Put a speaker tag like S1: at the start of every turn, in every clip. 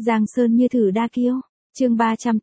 S1: Giang Sơn như thử đa kiêu. Chương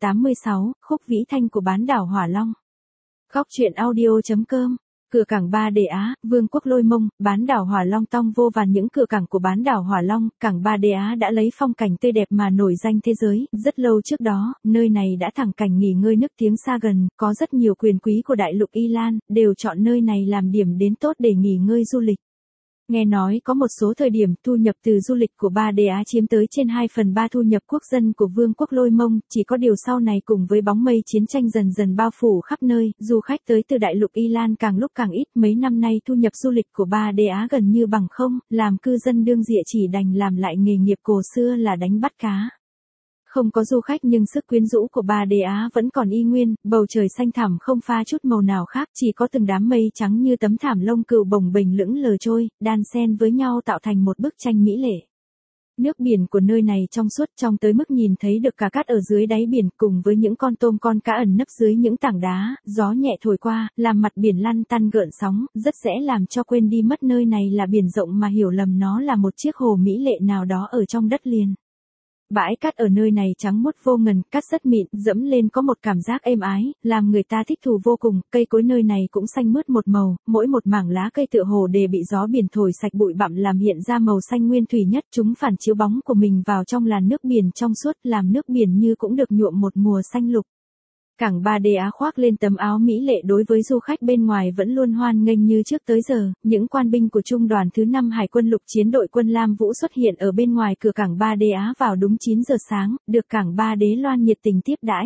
S1: 386, khúc vĩ thanh của bán đảo Hỏa Long. Góc truyện audio.com. Cửa cảng Ba Đế Á, Vương quốc Lôi Mông, bán đảo Hỏa Long tong vô vàn những cửa cảng của bán đảo Hỏa Long, cảng Ba Đế Á đã lấy phong cảnh tươi đẹp mà nổi danh thế giới, rất lâu trước đó, nơi này đã thẳng cảnh nghỉ ngơi nức tiếng xa gần, có rất nhiều quyền quý của đại lục Y Lan, đều chọn nơi này làm điểm đến tốt để nghỉ ngơi du lịch. Nghe nói có một số thời điểm thu nhập từ du lịch của Ba Đế Á chiếm tới trên 2/3 thu nhập quốc dân của Vương quốc Lôi Mông, chỉ có điều sau này cùng với bóng mây chiến tranh dần dần bao phủ khắp nơi, du khách tới từ đại lục Y Lan càng lúc càng ít, mấy năm nay thu nhập du lịch của Ba Đế Á gần như bằng không, làm cư dân đương địa chỉ đành làm lại nghề nghiệp cổ xưa là đánh bắt cá. Không có du khách nhưng sức quyến rũ của Ba Đế Á vẫn còn y nguyên, bầu trời xanh thẳm không pha chút màu nào khác, chỉ có từng đám mây trắng như tấm thảm lông cừu bồng bềnh lững lờ trôi, đan xen với nhau tạo thành một bức tranh mỹ lệ. Nước biển của nơi này trong suốt trong tới mức nhìn thấy được cả cát ở dưới đáy biển cùng với những con tôm con cá ẩn nấp dưới những tảng đá, gió nhẹ thổi qua, làm mặt biển lăn tăn gợn sóng, rất dễ làm cho quên đi mất nơi này là biển rộng mà hiểu lầm nó là một chiếc hồ mỹ lệ nào đó ở trong đất liền. Bãi cát ở nơi này trắng muốt vô ngần, cát rất mịn, dẫm lên có một cảm giác êm ái, làm người ta thích thú vô cùng, cây cối nơi này cũng xanh mướt một màu, mỗi một mảng lá cây tựa hồ đều bị gió biển thổi sạch bụi bặm làm hiện ra màu xanh nguyên thủy nhất, chúng phản chiếu bóng của mình vào trong làn nước biển trong suốt, làm nước biển như cũng được nhuộm một mùa xanh lục. Cảng Ba Đế Á khoác lên tấm áo mỹ lệ đối với du khách bên ngoài vẫn luôn hoan nghênh như trước tới giờ, những quan binh của trung đoàn thứ 5 Hải quân lục chiến đội quân Lam Vũ xuất hiện ở bên ngoài cửa cảng Ba Đế Á vào đúng 9 giờ sáng, được cảng Ba Đế Loan nhiệt tình tiếp đãi.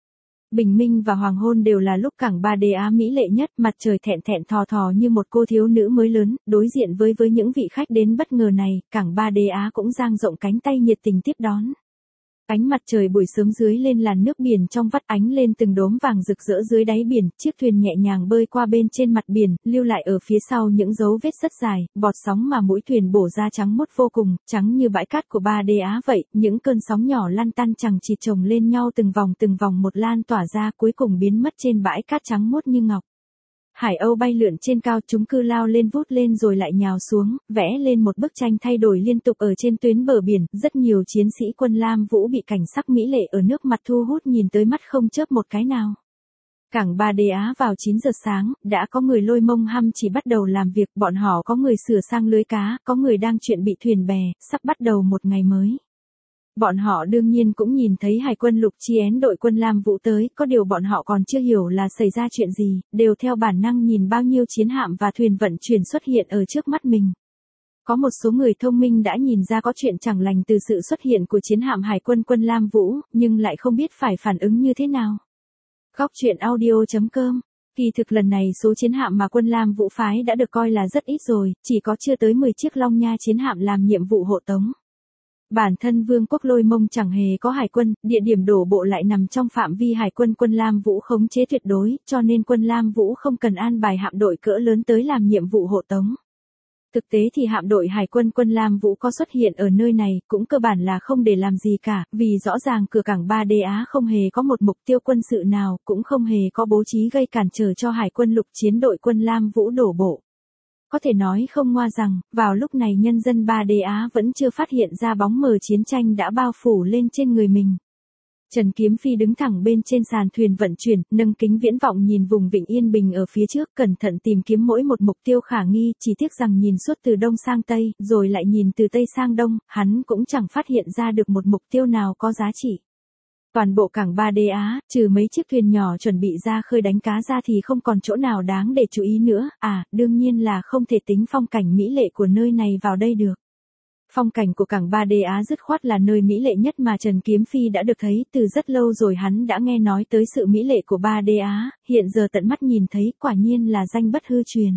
S1: Bình minh và hoàng hôn đều là lúc cảng Ba Đế Á mỹ lệ nhất, mặt trời thẹn thẹn thò thò như một cô thiếu nữ mới lớn, đối diện với những vị khách đến bất ngờ này, cảng Ba Đế Á cũng dang rộng cánh tay nhiệt tình tiếp đón. Ánh mặt trời buổi sớm dưới lên làn nước biển trong vắt ánh lên từng đốm vàng rực rỡ dưới đáy biển, chiếc thuyền nhẹ nhàng bơi qua bên trên mặt biển, lưu lại ở phía sau những dấu vết rất dài, bọt sóng mà mũi thuyền bổ ra trắng muốt vô cùng, trắng như bãi cát của Ba Đế Á vậy, những cơn sóng nhỏ lăn tăn chằng chịt chồng lên nhau từng vòng một lan tỏa ra cuối cùng biến mất trên bãi cát trắng muốt như ngọc. Hải âu bay lượn trên cao, chúng cứ lao lên vút lên rồi lại nhào xuống, vẽ lên một bức tranh thay đổi liên tục ở trên tuyến bờ biển, rất nhiều chiến sĩ quân Lam Vũ bị cảnh sắc mỹ lệ ở nước mặt thu hút nhìn tới mắt không chớp một cái nào. Cảng Ba Đế Á vào 9 giờ sáng, đã có người Lôi Mông hăm chỉ bắt đầu làm việc, bọn họ có người sửa sang lưới cá, có người đang chuẩn bị thuyền bè, sắp bắt đầu một ngày mới. Bọn họ đương nhiên cũng nhìn thấy Hải quân lục chiến đội quân Lam Vũ tới, có điều bọn họ còn chưa hiểu là xảy ra chuyện gì, đều theo bản năng nhìn bao nhiêu chiến hạm và thuyền vận chuyển xuất hiện ở trước mắt mình. Có một số người thông minh đã nhìn ra có chuyện chẳng lành từ sự xuất hiện của chiến hạm Hải quân quân Lam Vũ, nhưng lại không biết phải phản ứng như thế nào. Góc truyện audio.com. Kỳ thực lần này số chiến hạm mà quân Lam Vũ phái đã được coi là rất ít rồi, chỉ có chưa tới 10 chiếc Long Nha chiến hạm làm nhiệm vụ hộ tống. Bản thân Vương quốc Lôi Mông chẳng hề có hải quân, địa điểm đổ bộ lại nằm trong phạm vi hải quân quân Lam Vũ khống chế tuyệt đối, cho nên quân Lam Vũ không cần an bài hạm đội cỡ lớn tới làm nhiệm vụ hộ tống. Thực tế thì hạm đội hải quân quân Lam Vũ có xuất hiện ở nơi này, cũng cơ bản là không để làm gì cả, vì rõ ràng cửa cảng Ba Đế Á không hề có một mục tiêu quân sự nào, cũng không hề có bố trí gây cản trở cho hải quân lục chiến đội quân Lam Vũ đổ bộ. Có thể nói không ngoa rằng, vào lúc này nhân dân Ba Đế Á vẫn chưa phát hiện ra bóng mờ chiến tranh đã bao phủ lên trên người mình. Trần Kiếm Phi đứng thẳng bên trên sàn thuyền vận chuyển, nâng kính viễn vọng nhìn vùng vịnh yên bình ở phía trước, cẩn thận tìm kiếm mỗi một mục tiêu khả nghi, chỉ tiếc rằng nhìn suốt từ đông sang tây, rồi lại nhìn từ tây sang đông, hắn cũng chẳng phát hiện ra được một mục tiêu nào có giá trị. Toàn bộ cảng Ba Đế Á, trừ mấy chiếc thuyền nhỏ chuẩn bị ra khơi đánh cá ra thì không còn chỗ nào đáng để chú ý nữa, đương nhiên là không thể tính phong cảnh mỹ lệ của nơi này vào đây được. Phong cảnh của cảng Ba Đế Á dứt khoát là nơi mỹ lệ nhất mà Trần Kiếm Phi đã được thấy, từ rất lâu rồi hắn đã nghe nói tới sự mỹ lệ của Ba Đế Á, hiện giờ tận mắt nhìn thấy, quả nhiên là danh bất hư truyền.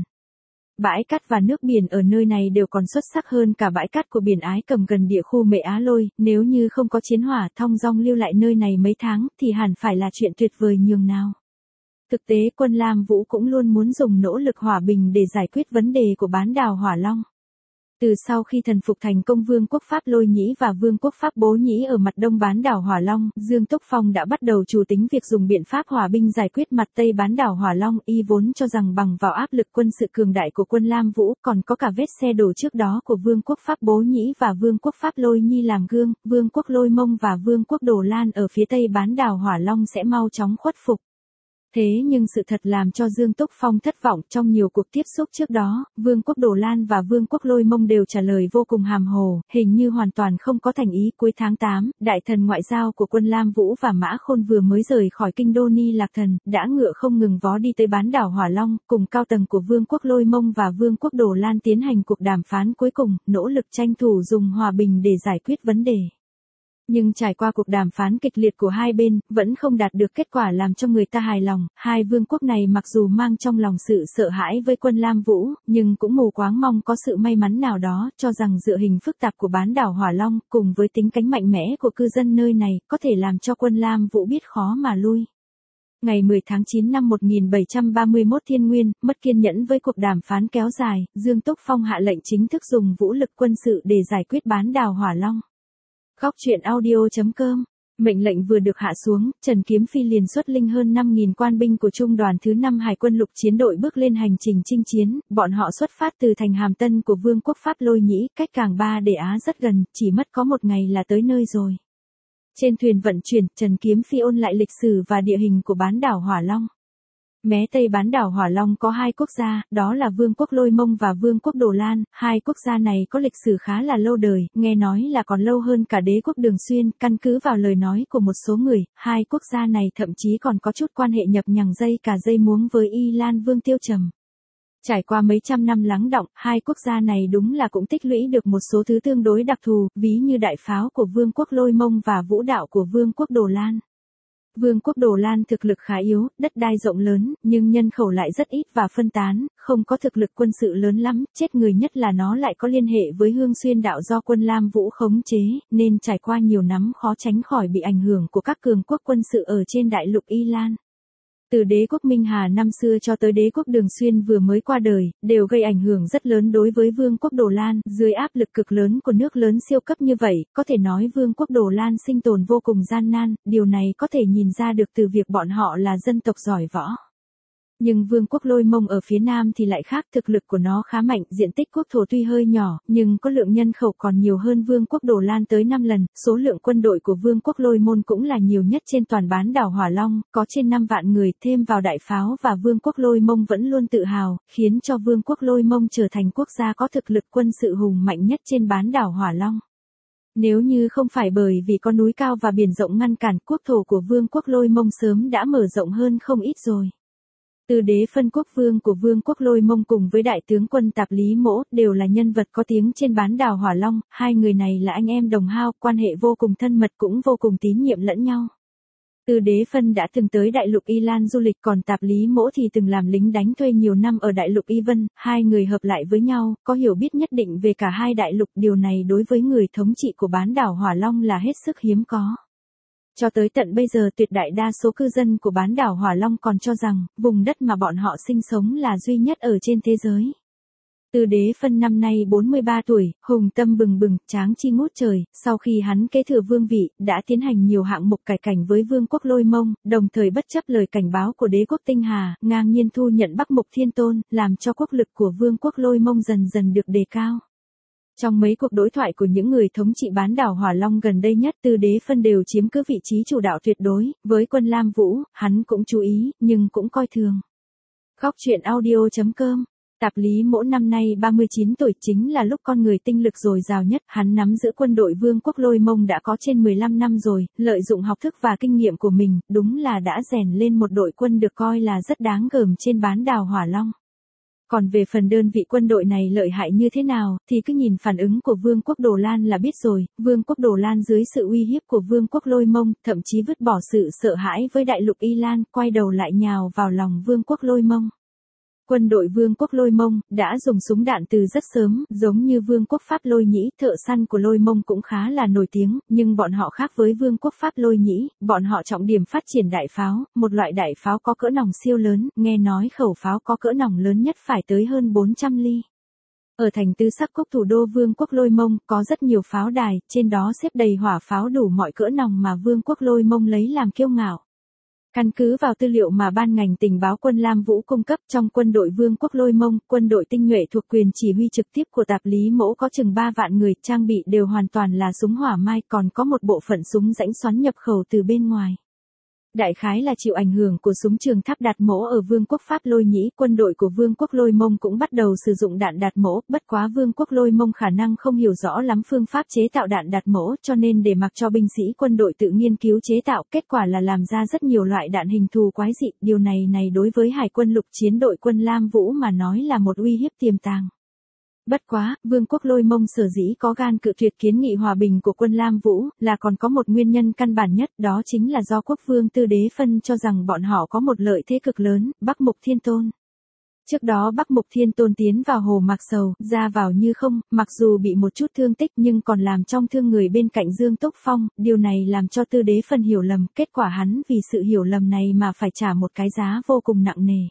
S1: Bãi cát và nước biển ở nơi này đều còn xuất sắc hơn cả bãi cát của biển Ái Cầm gần địa khu Mệ Á Lôi, nếu như không có chiến hỏa thong dong lưu lại nơi này mấy tháng thì hẳn phải là chuyện tuyệt vời nhường nào. Thực tế quân Lam Vũ cũng luôn muốn dùng nỗ lực hòa bình để giải quyết vấn đề của bán đảo Hỏa Long. Từ sau khi thần phục thành công Vương quốc Pháp Lôi Nhĩ và Vương quốc Pháp Bố Nhĩ ở mặt đông bán đảo Hỏa Long, Dương Túc Phong đã bắt đầu chủ tính việc dùng biện pháp hòa binh giải quyết mặt tây bán đảo Hỏa Long, y vốn cho rằng bằng vào áp lực quân sự cường đại của quân Lam Vũ, còn có cả vết xe đổ trước đó của Vương quốc Pháp Bố Nhĩ và Vương quốc Pháp Lôi Nhi làm gương, Vương quốc Lôi Mông và Vương quốc Đồ Lan ở phía tây bán đảo Hỏa Long sẽ mau chóng khuất phục. Thế nhưng sự thật làm cho Dương Túc Phong thất vọng. Trong nhiều cuộc tiếp xúc trước đó, Vương quốc Đồ Lan và Vương quốc Lôi Mông đều trả lời vô cùng hàm hồ, hình như hoàn toàn không có thành ý. Cuối tháng 8, đại thần ngoại giao của quân Lam Vũ và Mã Khôn vừa mới rời khỏi kinh đô Ni Lạc Thần, đã ngựa không ngừng vó đi tới bán đảo Hỏa Long, cùng cao tầng của Vương quốc Lôi Mông và Vương quốc Đồ Lan tiến hành cuộc đàm phán cuối cùng, nỗ lực tranh thủ dùng hòa bình để giải quyết vấn đề. Nhưng trải qua cuộc đàm phán kịch liệt của hai bên, vẫn không đạt được kết quả làm cho người ta hài lòng. Hai vương quốc này mặc dù mang trong lòng sự sợ hãi với quân Lam Vũ, nhưng cũng mù quáng mong có sự may mắn nào đó, cho rằng dựa hình phức tạp của bán đảo Hỏa Long, cùng với tính cánh mạnh mẽ của cư dân nơi này, có thể làm cho quân Lam Vũ biết khó mà lui. Ngày 10 tháng 9 năm 1731 Thiên Nguyên, mất kiên nhẫn với cuộc đàm phán kéo dài, Dương Túc Phong hạ lệnh chính thức dùng vũ lực quân sự để giải quyết bán đảo Hỏa Long. Góc truyện audio.com. Mệnh lệnh vừa được hạ xuống, Trần Kiếm Phi liền xuất linh hơn 5.000 quan binh của trung đoàn thứ 5 Hải quân lục chiến đội bước lên hành trình chinh chiến. Bọn họ xuất phát từ thành Hàm Tân của Vương quốc Pháp Lôi Nhĩ, cách cảng Ba Đề Á rất gần, chỉ mất có một ngày là tới nơi rồi. Trên thuyền vận chuyển, Trần Kiếm Phi ôn lại lịch sử và địa hình của bán đảo Hỏa Long. Mé tây bán đảo Hỏa Long có hai quốc gia, đó là Vương quốc Lôi Mông và Vương quốc Đồ Lan. Hai quốc gia này có lịch sử khá là lâu đời, nghe nói là còn lâu hơn cả đế quốc Đường Xuyên. Căn cứ vào lời nói của một số người, hai quốc gia này thậm chí còn có chút quan hệ nhập nhằng dây cà dây muống với Y Lan Vương Tiêu Trầm. Trải qua mấy trăm năm lắng đọng, hai quốc gia này đúng là cũng tích lũy được một số thứ tương đối đặc thù, ví như đại pháo của Vương quốc Lôi Mông và vũ đạo của Vương quốc Đồ Lan. Vương quốc Đồ Lan thực lực khá yếu, đất đai rộng lớn, nhưng nhân khẩu lại rất ít và phân tán, không có thực lực quân sự lớn lắm, chết người nhất là nó lại có liên hệ với Hương Xuyên đạo do quân Lam Vũ khống chế, nên trải qua nhiều năm khó tránh khỏi bị ảnh hưởng của các cường quốc quân sự ở trên đại lục Y Lan. Từ đế quốc Minh Hà năm xưa cho tới đế quốc Đường Xuyên vừa mới qua đời, đều gây ảnh hưởng rất lớn đối với Vương quốc Đồ Lan. Dưới áp lực cực lớn của nước lớn siêu cấp như vậy, có thể nói Vương quốc Đồ Lan sinh tồn vô cùng gian nan, điều này có thể nhìn ra được từ việc bọn họ là dân tộc giỏi võ. Nhưng Vương quốc Lôi Mông ở phía nam thì lại khác, thực lực của nó khá mạnh, diện tích quốc thổ tuy hơi nhỏ, nhưng có lượng nhân khẩu còn nhiều hơn Vương quốc Đồ Lan tới 5 lần, số lượng quân đội của Vương quốc Lôi Mông cũng là nhiều nhất trên toàn bán đảo Hỏa Long, có trên 5 vạn người, thêm vào đại pháo và Vương quốc Lôi Mông vẫn luôn tự hào, khiến cho Vương quốc Lôi Mông trở thành quốc gia có thực lực quân sự hùng mạnh nhất trên bán đảo Hỏa Long. Nếu như không phải bởi vì có núi cao và biển rộng ngăn cản, quốc thổ của Vương quốc Lôi Mông sớm đã mở rộng hơn không ít rồi. Từ đế phân quốc vương của Vương quốc Lôi Mông cùng với đại tướng quân Tạp Lý Mỗ, đều là nhân vật có tiếng trên bán đảo Hỏa Long, hai người này là anh em đồng hao, quan hệ vô cùng thân mật cũng vô cùng tín nhiệm lẫn nhau. Từ đế phân đã từng tới đại lục Y Lan du lịch, còn Tạp Lý Mỗ thì từng làm lính đánh thuê nhiều năm ở đại lục Y Vân, hai người hợp lại với nhau, có hiểu biết nhất định về cả hai đại lục, điều này đối với người thống trị của bán đảo Hỏa Long là hết sức hiếm có. Cho tới tận bây giờ tuyệt đại đa số cư dân của bán đảo Hỏa Long còn cho rằng, vùng đất mà bọn họ sinh sống là duy nhất ở trên thế giới. Từ đế phân năm nay 43 tuổi, hùng tâm bừng bừng, tráng chi ngút trời, sau khi hắn kế thừa vương vị, đã tiến hành nhiều hạng mục cải cảnh với Vương quốc Lôi Mông, đồng thời bất chấp lời cảnh báo của đế quốc Tinh Hà, ngang nhiên thu nhận Bắc Mục Thiên Tôn, làm cho quốc lực của Vương quốc Lôi Mông dần dần được đề cao. Trong mấy cuộc đối thoại của những người thống trị bán đảo Hỏa Long gần đây nhất, Từ đế phân đều chiếm cứ vị trí chủ đạo tuyệt đối, với quân Lam Vũ, hắn cũng chú ý, nhưng cũng coi thường. Góc truyện audio.com. Tạp Lý Mỗ năm nay 39 tuổi, chính là lúc con người tinh lực dồi dào nhất, hắn nắm giữ quân đội Vương quốc Lôi Mông đã có trên 15 năm rồi, lợi dụng học thức và kinh nghiệm của mình, đúng là đã rèn lên một đội quân được coi là rất đáng gờm trên bán đảo Hỏa Long. Còn về phần đơn vị quân đội này lợi hại như thế nào, thì cứ nhìn phản ứng của Vương quốc Đồ Lan là biết rồi. Vương quốc Đồ Lan dưới sự uy hiếp của Vương quốc Lôi Mông, thậm chí vứt bỏ sự sợ hãi với đại lục Y Lan, quay đầu lại nhào vào lòng Vương quốc Lôi Mông. Quân đội Vương quốc Lôi Mông đã dùng súng đạn từ rất sớm, giống như Vương quốc Pháp Lôi Nhĩ, thợ săn của Lôi Mông cũng khá là nổi tiếng, nhưng bọn họ khác với Vương quốc Pháp Lôi Nhĩ, bọn họ trọng điểm phát triển đại pháo, một loại đại pháo có cỡ nòng siêu lớn, nghe nói khẩu pháo có cỡ nòng lớn nhất phải tới hơn 400 ly. Ở thành Tứ Sắc Cốc thủ đô Vương quốc Lôi Mông có rất nhiều pháo đài, trên đó xếp đầy hỏa pháo đủ mọi cỡ nòng mà Vương quốc Lôi Mông lấy làm kiêu ngạo. Căn cứ vào tư liệu mà ban ngành tình báo quân Lam Vũ cung cấp trong quân đội Vương quốc Lôi Mông, quân đội tinh nhuệ thuộc quyền chỉ huy trực tiếp của Tạp Lý Mỗ có chừng 3 vạn người, trang bị đều hoàn toàn là súng hỏa mai, còn có một bộ phận súng rãnh xoắn nhập khẩu từ bên ngoài. Đại khái là chịu ảnh hưởng của súng trường tháp Đạt Mỗ ở Vương quốc Pháp Lôi Nhĩ, quân đội của Vương quốc Lôi Mông cũng bắt đầu sử dụng đạn Đạt Mỗ, bất quá Vương quốc Lôi Mông khả năng không hiểu rõ lắm phương pháp chế tạo đạn Đạt Mỗ cho nên để mặc cho binh sĩ quân đội tự nghiên cứu chế tạo, kết quả là làm ra rất nhiều loại đạn hình thù quái dị, điều này đối với Hải quân lục chiến đội quân Lam Vũ mà nói là một uy hiếp tiềm tàng. Bất quá, Vương quốc Lôi Mông sở dĩ có gan cự tuyệt kiến nghị hòa bình của quân Lam Vũ, là còn có một nguyên nhân căn bản nhất, đó chính là do quốc vương Tư Đế Phân cho rằng bọn họ có một lợi thế cực lớn, Bắc Mục Thiên Tôn. Trước đó Bắc Mục Thiên Tôn tiến vào hồ Mạc Sầu, ra vào như không, mặc dù bị một chút thương tích nhưng còn làm trọng thương người bên cạnh Dương Túc Phong, điều này làm cho Tư Đế Phân hiểu lầm, kết quả hắn vì sự hiểu lầm này mà phải trả một cái giá vô cùng nặng nề.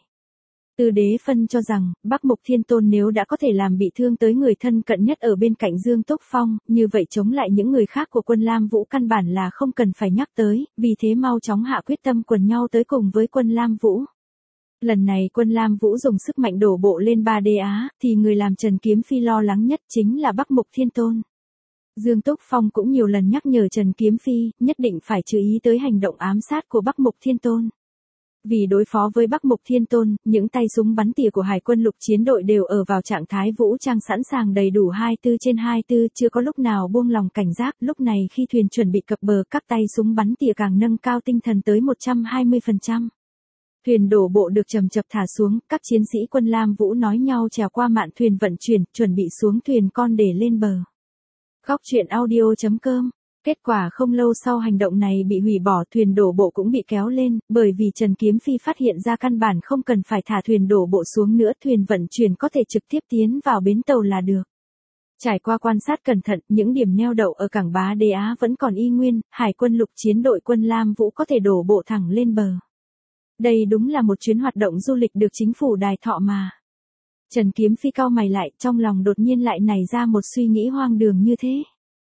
S1: Tư Đế Phân cho rằng, Bắc Mục Thiên Tôn nếu đã có thể làm bị thương tới người thân cận nhất ở bên cạnh Dương Túc Phong, như vậy chống lại những người khác của quân Lam Vũ căn bản là không cần phải nhắc tới, vì thế mau chóng hạ quyết tâm quần nhau tới cùng với quân Lam Vũ. Lần này quân Lam Vũ dùng sức mạnh đổ bộ lên Ba Đế Á, thì người làm Trần Kiếm Phi lo lắng nhất chính là Bắc Mục Thiên Tôn. Dương Túc Phong cũng nhiều lần nhắc nhở Trần Kiếm Phi, nhất định phải chú ý tới hành động ám sát của Bắc Mục Thiên Tôn. Vì đối phó với Bắc Mục Thiên Tôn, những tay súng bắn tỉa của Hải quân lục chiến đội đều ở vào trạng thái vũ trang sẵn sàng đầy đủ 24/24, chưa có lúc nào buông lòng cảnh giác. Lúc này khi thuyền chuẩn bị cập bờ, các tay súng bắn tỉa càng nâng cao tinh thần tới 120%. Thuyền đổ bộ được chậm chậm thả xuống, các chiến sĩ quân Lam Vũ nói nhau trèo qua mạn thuyền vận chuyển, chuẩn bị xuống thuyền con để lên bờ. Góc truyện audio.com. Kết quả không lâu sau hành động này bị hủy bỏ, thuyền đổ bộ cũng bị kéo lên, bởi vì Trần Kiếm Phi phát hiện ra căn bản không cần phải thả thuyền đổ bộ xuống nữa, thuyền vận chuyển có thể trực tiếp tiến vào bến tàu là được. Trải qua quan sát cẩn thận, những điểm neo đậu ở cảng Bá Đế Á vẫn còn y nguyên, Hải quân lục chiến đội quân Lam Vũ có thể đổ bộ thẳng lên bờ. Đây đúng là một chuyến hoạt động du lịch được chính phủ Đài Thọ mà. Trần Kiếm Phi cau mày lại, trong lòng đột nhiên lại nảy ra một suy nghĩ hoang đường như thế.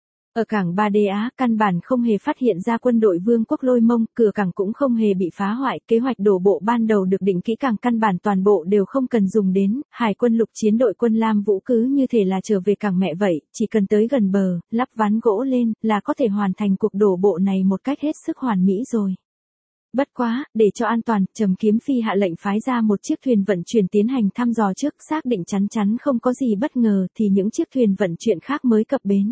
S1: Ở cảng Ba Đế Á, căn bản không hề phát hiện ra quân đội Vương quốc Lôi Mông, cửa cảng cũng không hề bị phá hoại, kế hoạch đổ bộ ban đầu được định kỹ càng, căn bản toàn bộ đều không cần dùng đến, Hải quân lục chiến đội quân Lam Vũ cứ như thể là trở về cảng mẹ vậy, chỉ cần tới gần bờ, lắp ván gỗ lên, là có thể hoàn thành cuộc đổ bộ này một cách hết sức hoàn mỹ rồi. Bất quá, để cho an toàn, Trầm Kiếm Phi hạ lệnh phái ra một chiếc thuyền vận chuyển tiến hành thăm dò trước, xác định chắn chắn không có gì bất ngờ thì những chiếc thuyền vận chuyển khác mới cập bến.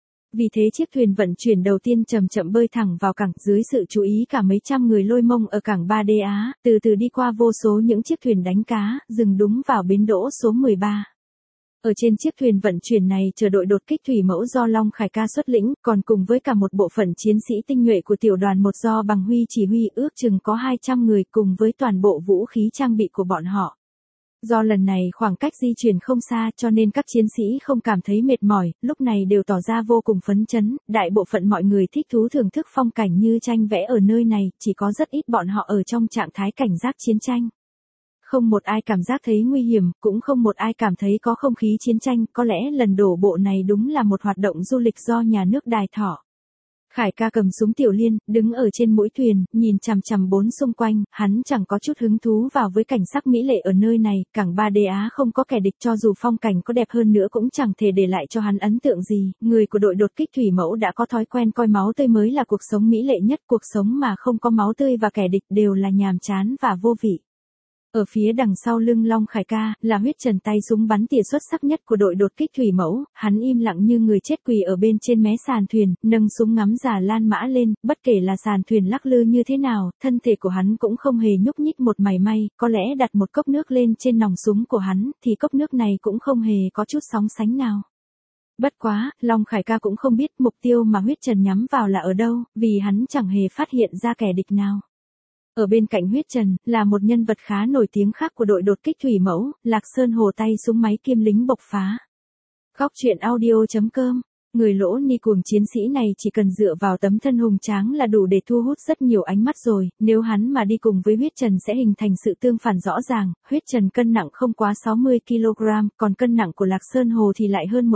S1: Vì thế chiếc thuyền vận chuyển đầu tiên chậm chậm bơi thẳng vào cảng, dưới sự chú ý cả mấy trăm người Lôi Mông ở cảng Ba Đế Á, từ từ đi qua vô số những chiếc thuyền đánh cá, dừng đúng vào bến đỗ số 13. Ở trên chiếc thuyền vận chuyển này chờ đội đột kích thủy mẫu do Long Khải Ca xuất lĩnh, còn cùng với cả một bộ phận chiến sĩ tinh nhuệ của tiểu đoàn 1 do Bằng Huy chỉ huy, ước chừng có 200 người cùng với toàn bộ vũ khí trang bị của bọn họ. Do lần này khoảng cách di chuyển không xa cho nên các chiến sĩ không cảm thấy mệt mỏi, lúc này đều tỏ ra vô cùng phấn chấn, đại bộ phận mọi người thích thú thưởng thức phong cảnh như tranh vẽ ở nơi này, chỉ có rất ít bọn họ ở trong trạng thái cảnh giác chiến tranh. Không một ai cảm giác thấy nguy hiểm, cũng không một ai cảm thấy có không khí chiến tranh, có lẽ lần đổ bộ này đúng là một hoạt động du lịch do nhà nước Đài Thọ. Khải Ca cầm súng tiểu liên, đứng ở trên mũi thuyền, nhìn chằm chằm bốn xung quanh, hắn chẳng có chút hứng thú vào với cảnh sắc mỹ lệ ở nơi này, cảng Ba Đế Á không có kẻ địch, cho dù phong cảnh có đẹp hơn nữa cũng chẳng thể để lại cho hắn ấn tượng gì, người của đội đột kích thủy mẫu đã có thói quen coi máu tươi mới là cuộc sống mỹ lệ nhất, cuộc sống mà không có máu tươi và kẻ địch đều là nhàm chán và vô vị. Ở phía đằng sau lưng Long Khải Ca, là Huyết Trần tay súng bắn tỉa xuất sắc nhất của đội đột kích thủy mẫu, hắn im lặng như người chết quỳ ở bên trên mé sàn thuyền, nâng súng ngắm già lan mã lên, bất kể là sàn thuyền lắc lư như thế nào, thân thể của hắn cũng không hề nhúc nhích một mảy may, có lẽ đặt một cốc nước lên trên nòng súng của hắn, thì cốc nước này cũng không hề có chút sóng sánh nào. Bất quá, Long Khải Ca cũng không biết mục tiêu mà Huyết Trần nhắm vào là ở đâu, vì hắn chẳng hề phát hiện ra kẻ địch nào. Ở bên cạnh Huyết Trần, là một nhân vật khá nổi tiếng khác của đội đột kích thủy mẫu, Lạc Sơn Hồ tay súng máy kiêm lính bộc phá. Góc truyện audio.com Người lỗ ni cuồng chiến sĩ này chỉ cần dựa vào tấm thân hùng tráng là đủ để thu hút rất nhiều ánh mắt rồi, nếu hắn mà đi cùng với huyết trần sẽ hình thành sự tương phản rõ ràng, huyết trần cân nặng không quá 60kg, còn cân nặng của Lạc Sơn Hồ thì lại hơn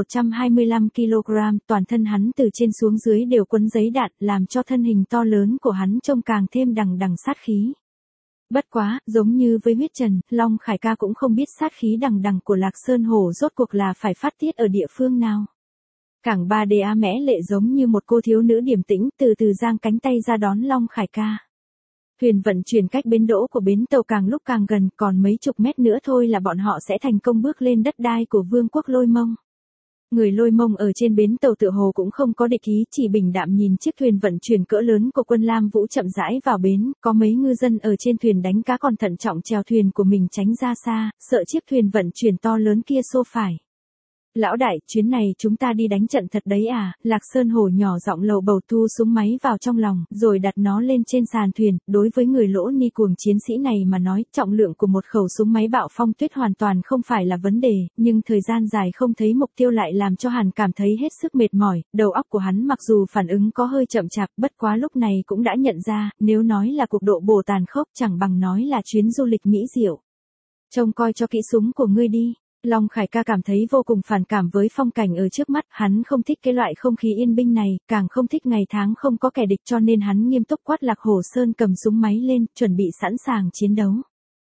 S1: 125kg, toàn thân hắn từ trên xuống dưới đều quấn giấy đạn, làm cho thân hình to lớn của hắn trông càng thêm đằng đằng sát khí. Bất quá, giống như với huyết trần, Long Khải Ca cũng không biết sát khí đằng đằng của Lạc Sơn Hồ rốt cuộc là phải phát tiết ở địa phương nào. Cảng 3DA mẽ lệ giống như một cô thiếu nữ điềm tĩnh từ từ giang cánh tay ra đón Long Khải Ca. Thuyền vận chuyển cách bến đỗ của bến tàu càng lúc càng gần, còn mấy chục mét nữa thôi là bọn họ sẽ thành công bước lên đất đai của vương quốc Lôi Mông. Người Lôi Mông ở trên bến tàu tựa hồ cũng không có địch ý, chỉ bình đạm nhìn chiếc thuyền vận chuyển cỡ lớn của quân Lam Vũ chậm rãi vào bến, có mấy ngư dân ở trên thuyền đánh cá còn thận trọng chèo thuyền của mình tránh ra xa, sợ chiếc thuyền vận chuyển to lớn kia xô phải. Lão đại, chuyến này chúng ta đi đánh trận thật đấy à, Lạc Sơn Hổ nhỏ giọng lầu bầu thu súng máy vào trong lòng, rồi đặt nó lên trên sàn thuyền, đối với người lỗ ni cuồng chiến sĩ này mà nói, trọng lượng của một khẩu súng máy bạo phong tuyết hoàn toàn không phải là vấn đề, nhưng thời gian dài không thấy mục tiêu lại làm cho hắn cảm thấy hết sức mệt mỏi, đầu óc của hắn mặc dù phản ứng có hơi chậm chạp, bất quá lúc này cũng đã nhận ra, nếu nói là cuộc độ bồ tàn khốc chẳng bằng nói là chuyến du lịch mỹ diệu. Trông coi cho kỹ súng của ngươi đi. Long Khải Ca cảm thấy vô cùng phản cảm với phong cảnh ở trước mắt, hắn không thích cái loại không khí yên bình này, càng không thích ngày tháng không có kẻ địch cho nên hắn nghiêm túc quát Lạc Hổ Sơn cầm súng máy lên, chuẩn bị sẵn sàng chiến đấu.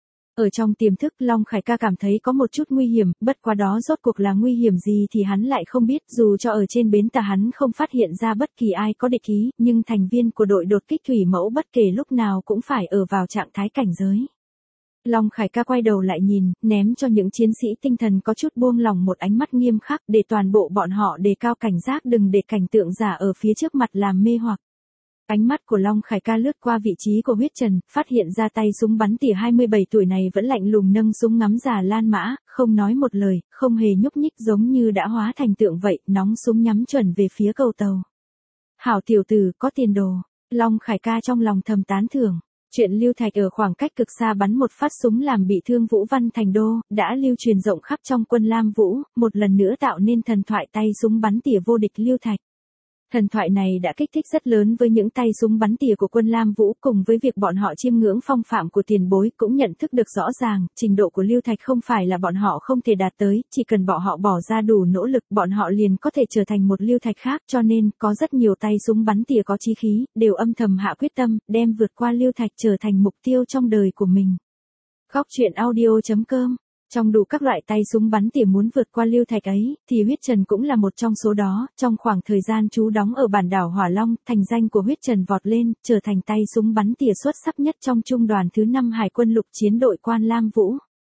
S1: Ở trong tiềm thức Long Khải Ca cảm thấy có một chút nguy hiểm, bất quá đó rốt cuộc là nguy hiểm gì thì hắn lại không biết, dù cho ở trên bến tàu hắn không phát hiện ra bất kỳ ai có địch ý, nhưng thành viên của đội đột kích thủy mẫu bất kể lúc nào cũng phải ở vào trạng thái cảnh giới. Long Khải Ca quay đầu lại nhìn, ném cho những chiến sĩ tinh thần có chút buông lỏng một ánh mắt nghiêm khắc để toàn bộ bọn họ đề cao cảnh giác đừng để cảnh tượng giả ở phía trước mặt làm mê hoặc. Ánh mắt của Long Khải Ca lướt qua vị trí của huyết trần, phát hiện ra tay súng bắn tỉa 27 tuổi này vẫn lạnh lùng nâng súng ngắm già Lan Mã, không nói một lời, không hề nhúc nhích giống như đã hóa thành tượng vậy, nóng súng nhắm chuẩn về phía cầu tàu. Hảo tiểu tử, có tiền đồ. Long Khải Ca trong lòng thầm tán thưởng. Chuyện Lưu Thạch ở khoảng cách cực xa bắn một phát súng làm bị thương Vũ Văn Thành Đô, đã lưu truyền rộng khắp trong quân Lam Vũ, một lần nữa tạo nên thần thoại tay súng bắn tỉa vô địch Lưu Thạch. Thần thoại này đã kích thích rất lớn với những tay súng bắn tỉa của quân Lam Vũ, cùng với việc bọn họ chiêm ngưỡng phong phạm của tiền bối cũng nhận thức được rõ ràng, trình độ của Lưu Thạch không phải là bọn họ không thể đạt tới, chỉ cần bọn họ bỏ ra đủ nỗ lực bọn họ liền có thể trở thành một Lưu Thạch khác, cho nên có rất nhiều tay súng bắn tỉa có chí khí, đều âm thầm hạ quyết tâm, đem vượt qua Lưu Thạch trở thành mục tiêu trong đời của mình. Góc truyện audio.com Trong đủ các loại tay súng bắn tỉa muốn vượt qua Lưu Thạch ấy, thì huyết trần cũng là một trong số đó, trong khoảng thời gian trú đóng ở bản đảo Hỏa Long, thành danh của huyết trần vọt lên, trở thành tay súng bắn tỉa xuất sắc nhất trong trung đoàn thứ 5 Hải quân lục chiến đội quan Lam Vũ.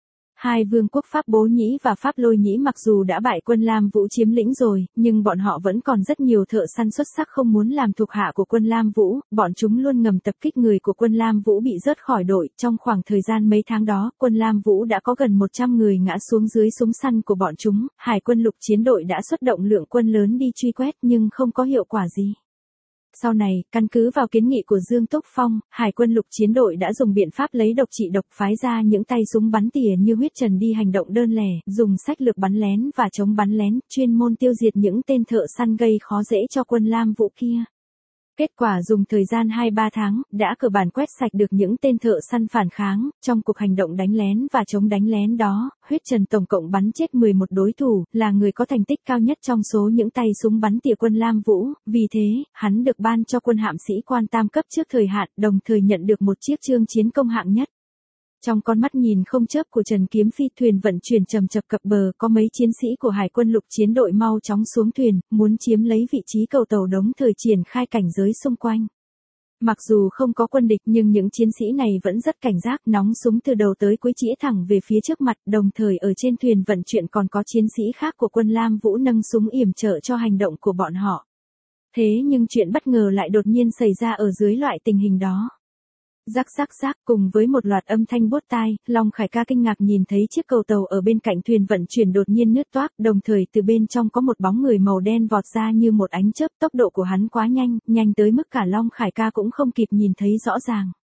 S1: Hai vương quốc Pháp Bố Nhĩ và Pháp Lôi Nhĩ mặc dù đã bại quân Lam Vũ chiếm lĩnh rồi, nhưng bọn họ vẫn còn rất nhiều thợ săn xuất sắc không muốn làm thuộc hạ của quân Lam Vũ, bọn chúng luôn ngầm tập kích người của quân Lam Vũ bị rớt khỏi đội, trong khoảng thời gian mấy tháng đó, quân Lam Vũ đã có gần 100 người ngã xuống dưới súng săn của bọn chúng, Hải quân lục chiến đội đã xuất động lượng quân lớn đi truy quét nhưng không có hiệu quả gì. Sau này, căn cứ vào kiến nghị của Dương Túc Phong, Hải quân lục chiến đội đã dùng biện pháp lấy độc trị độc phái ra những tay súng bắn tỉa như huyết trần đi hành động đơn lẻ, dùng sách lược bắn lén và chống bắn lén, chuyên môn tiêu diệt những tên thợ săn gây khó dễ cho quân Lam Vũ kia. Kết quả dùng thời gian 2-3 tháng, đã cơ bản quét sạch được những tên thợ săn phản kháng, trong cuộc hành động đánh lén và chống đánh lén đó, huyết trần tổng cộng bắn chết 11 đối thủ, là người có thành tích cao nhất trong số những tay súng bắn tỉa quân Lam Vũ, vì thế, hắn được ban cho quân hạm sĩ quan tam cấp trước thời hạn, đồng thời nhận được một chiếc chương chiến công hạng nhất. Trong con mắt nhìn không chớp của Trần Kiếm Phi thuyền vận chuyển chậm chập cập bờ có mấy chiến sĩ của Hải quân lục chiến đội mau chóng xuống thuyền, muốn chiếm lấy vị trí cầu tàu đống thời triển khai cảnh giới xung quanh. Mặc dù không có quân địch nhưng những chiến sĩ này vẫn rất cảnh giác nóng súng từ đầu tới cuối chĩa thẳng về phía trước mặt, đồng thời ở trên thuyền vận chuyển còn có chiến sĩ khác của quân Lam Vũ nâng súng yểm trợ cho hành động của bọn họ. Thế nhưng chuyện bất ngờ lại đột nhiên xảy ra ở dưới loại tình hình đó. Rắc rắc rắc, cùng với một loạt âm thanh buốt tai, Long Khải Ca kinh ngạc nhìn thấy chiếc cầu tàu ở bên cạnh thuyền vận chuyển đột nhiên nứt toác, đồng thời từ bên trong có một bóng người màu đen vọt ra như một ánh chớp, tốc độ của hắn quá nhanh, nhanh tới mức cả Long Khải Ca cũng không kịp nhìn thấy rõ ràng.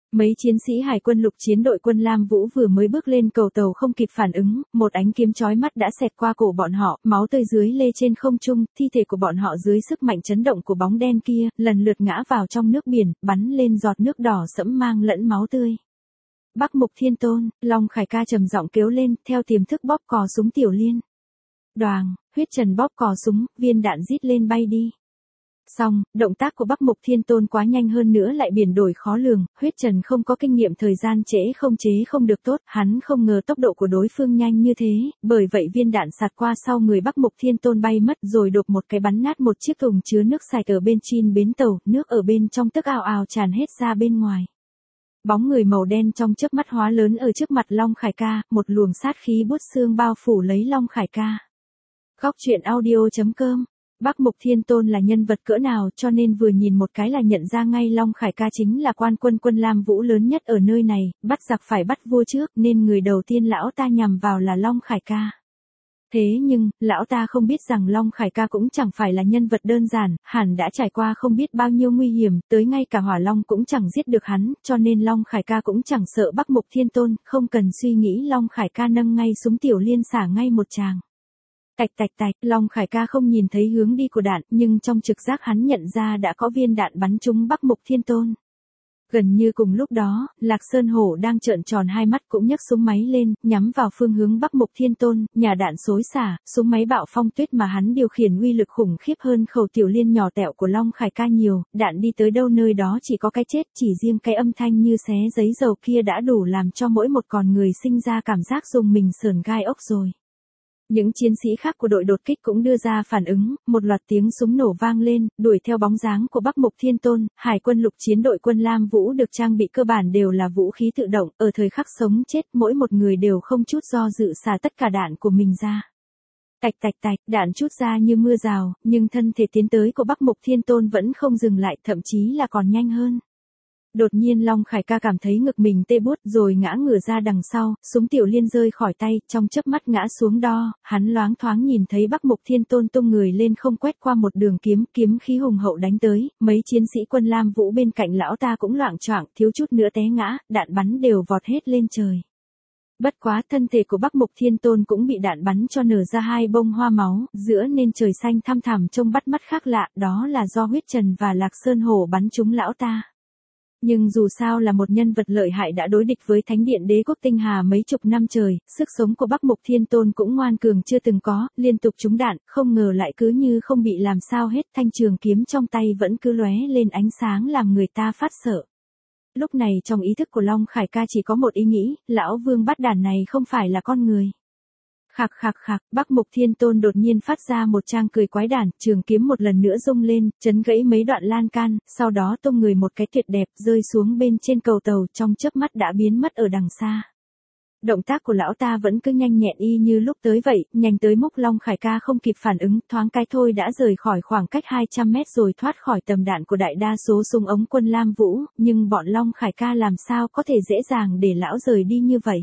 S1: Mấy chiến sĩ hải quân lục chiến đội quân Lam Vũ vừa mới bước lên cầu tàu không kịp phản ứng, một ánh kiếm chói mắt đã xẹt qua cổ bọn họ, máu tươi dưới lê trên không trung, thi thể của bọn họ dưới sức mạnh chấn động của bóng đen kia, lần lượt ngã vào trong nước biển, bắn lên giọt nước đỏ sẫm mang lẫn máu tươi. Bắc Mục Thiên Tôn, Long Khải Ca trầm giọng kêu lên, theo tiềm thức bóp cò súng Tiểu Liên. Đoàng, huyết trần bóp cò súng, viên đạn rít lên bay đi. Xong, động tác của Bắc Mục Thiên Tôn quá nhanh hơn nữa lại biển đổi khó lường, huyết trần không có kinh nghiệm thời gian chế không được tốt, hắn không ngờ tốc độ của đối phương nhanh như thế, bởi vậy viên đạn sạt qua sau người Bắc Mục Thiên Tôn bay mất rồi đột một cái bắn nát một chiếc thùng chứa nước sạch ở bên chin bến tàu, nước ở bên trong tức ào ào tràn hết ra bên ngoài. Bóng người màu đen trong chớp mắt hóa lớn ở trước mặt Long Khải Ca, một luồng sát khí buốt xương bao phủ lấy Long Khải Ca. Góc truyện audio.com. Bắc Mục Thiên Tôn là nhân vật cỡ nào cho nên vừa nhìn một cái là nhận ra ngay Long Khải Ca chính là quan quân quân Lam Vũ lớn nhất ở nơi này, bắt giặc phải bắt vua trước nên người đầu tiên lão ta nhằm vào là Long Khải Ca. Thế nhưng, lão ta không biết rằng Long Khải Ca cũng chẳng phải là nhân vật đơn giản, hẳn đã trải qua không biết bao nhiêu nguy hiểm, tới ngay cả Hỏa Long cũng chẳng giết được hắn, cho nên Long Khải Ca cũng chẳng sợ Bắc Mục Thiên Tôn, không cần suy nghĩ Long Khải Ca nâng ngay súng Tiểu Liên xả ngay một tràng. Tạch tạch tạch, Long Khải Ca không nhìn thấy hướng đi của đạn, nhưng trong trực giác hắn nhận ra đã có viên đạn bắn trúng Bắc Mục Thiên Tôn. Gần như cùng lúc đó, Lạc Sơn Hổ đang trợn tròn hai mắt cũng nhấc súng máy lên, nhắm vào phương hướng Bắc Mục Thiên Tôn, nhà đạn xối xả, súng máy bạo phong tuyết mà hắn điều khiển uy lực khủng khiếp hơn khẩu Tiểu Liên nhỏ tẹo của Long Khải Ca nhiều, đạn đi tới đâu nơi đó chỉ có cái chết, chỉ riêng cái âm thanh như xé giấy dầu kia đã đủ làm cho mỗi một con người sinh ra cảm giác rùng mình sởn gai ốc rồi. Những chiến sĩ khác của đội đột kích cũng đưa ra phản ứng, một loạt tiếng súng nổ vang lên, đuổi theo bóng dáng của Bắc Mục Thiên Tôn, hải quân lục chiến đội quân Lam Vũ được trang bị cơ bản đều là vũ khí tự động, ở thời khắc sống chết mỗi một người đều không chút do dự xả tất cả đạn của mình ra. Tạch tạch tạch, đạn trút ra như mưa rào, nhưng thân thể tiến tới của Bắc Mục Thiên Tôn vẫn không dừng lại, thậm chí là còn nhanh hơn. Đột nhiên Long Khải Ca cảm thấy ngực mình tê buốt rồi ngã ngửa ra đằng sau, súng Tiểu Liên rơi khỏi tay, trong chớp mắt ngã xuống đo, hắn loáng thoáng nhìn thấy Bắc Mục Thiên Tôn tung người lên không quét qua một đường kiếm khí hùng hậu đánh tới, mấy chiến sĩ quân Lam Vũ bên cạnh lão ta cũng loạng choạng, thiếu chút nữa té ngã, đạn bắn đều vọt hết lên trời. Bất quá thân thể của Bắc Mục Thiên Tôn cũng bị đạn bắn cho nở ra hai bông hoa máu, giữa nên trời xanh thăm thẳm trông bắt mắt khác lạ, đó là do huyết trần và Lạc Sơn Hổ bắn trúng lão ta. Nhưng dù sao là một nhân vật lợi hại đã đối địch với Thánh Điện Đế Quốc Tinh Hà mấy chục năm trời, sức sống của Bắc Mục Thiên Tôn cũng ngoan cường chưa từng có, liên tục trúng đạn, không ngờ lại cứ như không bị làm sao hết, thanh trường kiếm trong tay vẫn cứ lóe lên ánh sáng làm người ta phát sợ. Lúc này trong ý thức của Long Khải Ca chỉ có một ý nghĩ, lão vương bắt đàn này không phải là con người. Khạc khạc khạc, Bắc Mục Thiên Tôn đột nhiên phát ra một tràng cười quái đản, trường kiếm một lần nữa rung lên, chấn gãy mấy đoạn lan can, sau đó tung người một cái tuyệt đẹp rơi xuống bên trên cầu tàu, trong chớp mắt đã biến mất ở đằng xa. Động tác của lão ta vẫn cứ nhanh nhẹn y như lúc tới vậy, nhanh tới mức Long Khải Ca không kịp phản ứng, thoáng cái thôi đã rời khỏi khoảng cách 200 mét rồi thoát khỏi tầm đạn của đại đa số súng ống quân Lam Vũ, nhưng bọn Long Khải Ca làm sao có thể dễ dàng để lão rời đi như vậy.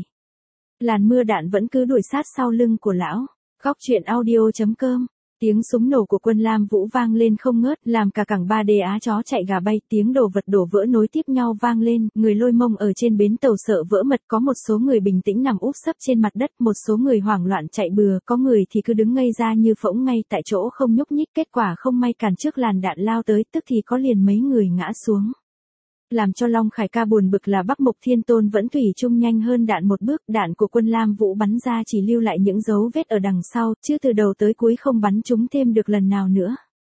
S1: Làn mưa đạn vẫn cứ đuổi sát sau lưng của lão. Góc truyện audio.com. Tiếng súng nổ của quân Lam Vũ vang lên không ngớt, làm cả cảng 3D Á chó chạy gà bay, tiếng đồ vật đổ vỡ nối tiếp nhau vang lên, người lôi mông ở trên bến tàu sợ vỡ mật, có một số người bình tĩnh nằm úp sấp trên mặt đất, một số người hoảng loạn chạy bừa, có người thì cứ đứng ngây ra như phỗng ngay tại chỗ không nhúc nhích, kết quả không may cản trước làn đạn lao tới, tức thì có liền mấy người ngã xuống. Làm cho Long Khải Ca buồn bực là Bắc Mục Thiên Tôn vẫn thủy chung nhanh hơn đạn một bước, đạn của quân Lam Vũ bắn ra chỉ lưu lại những dấu vết ở đằng sau, chứ từ đầu tới cuối không bắn trúng thêm được lần nào nữa.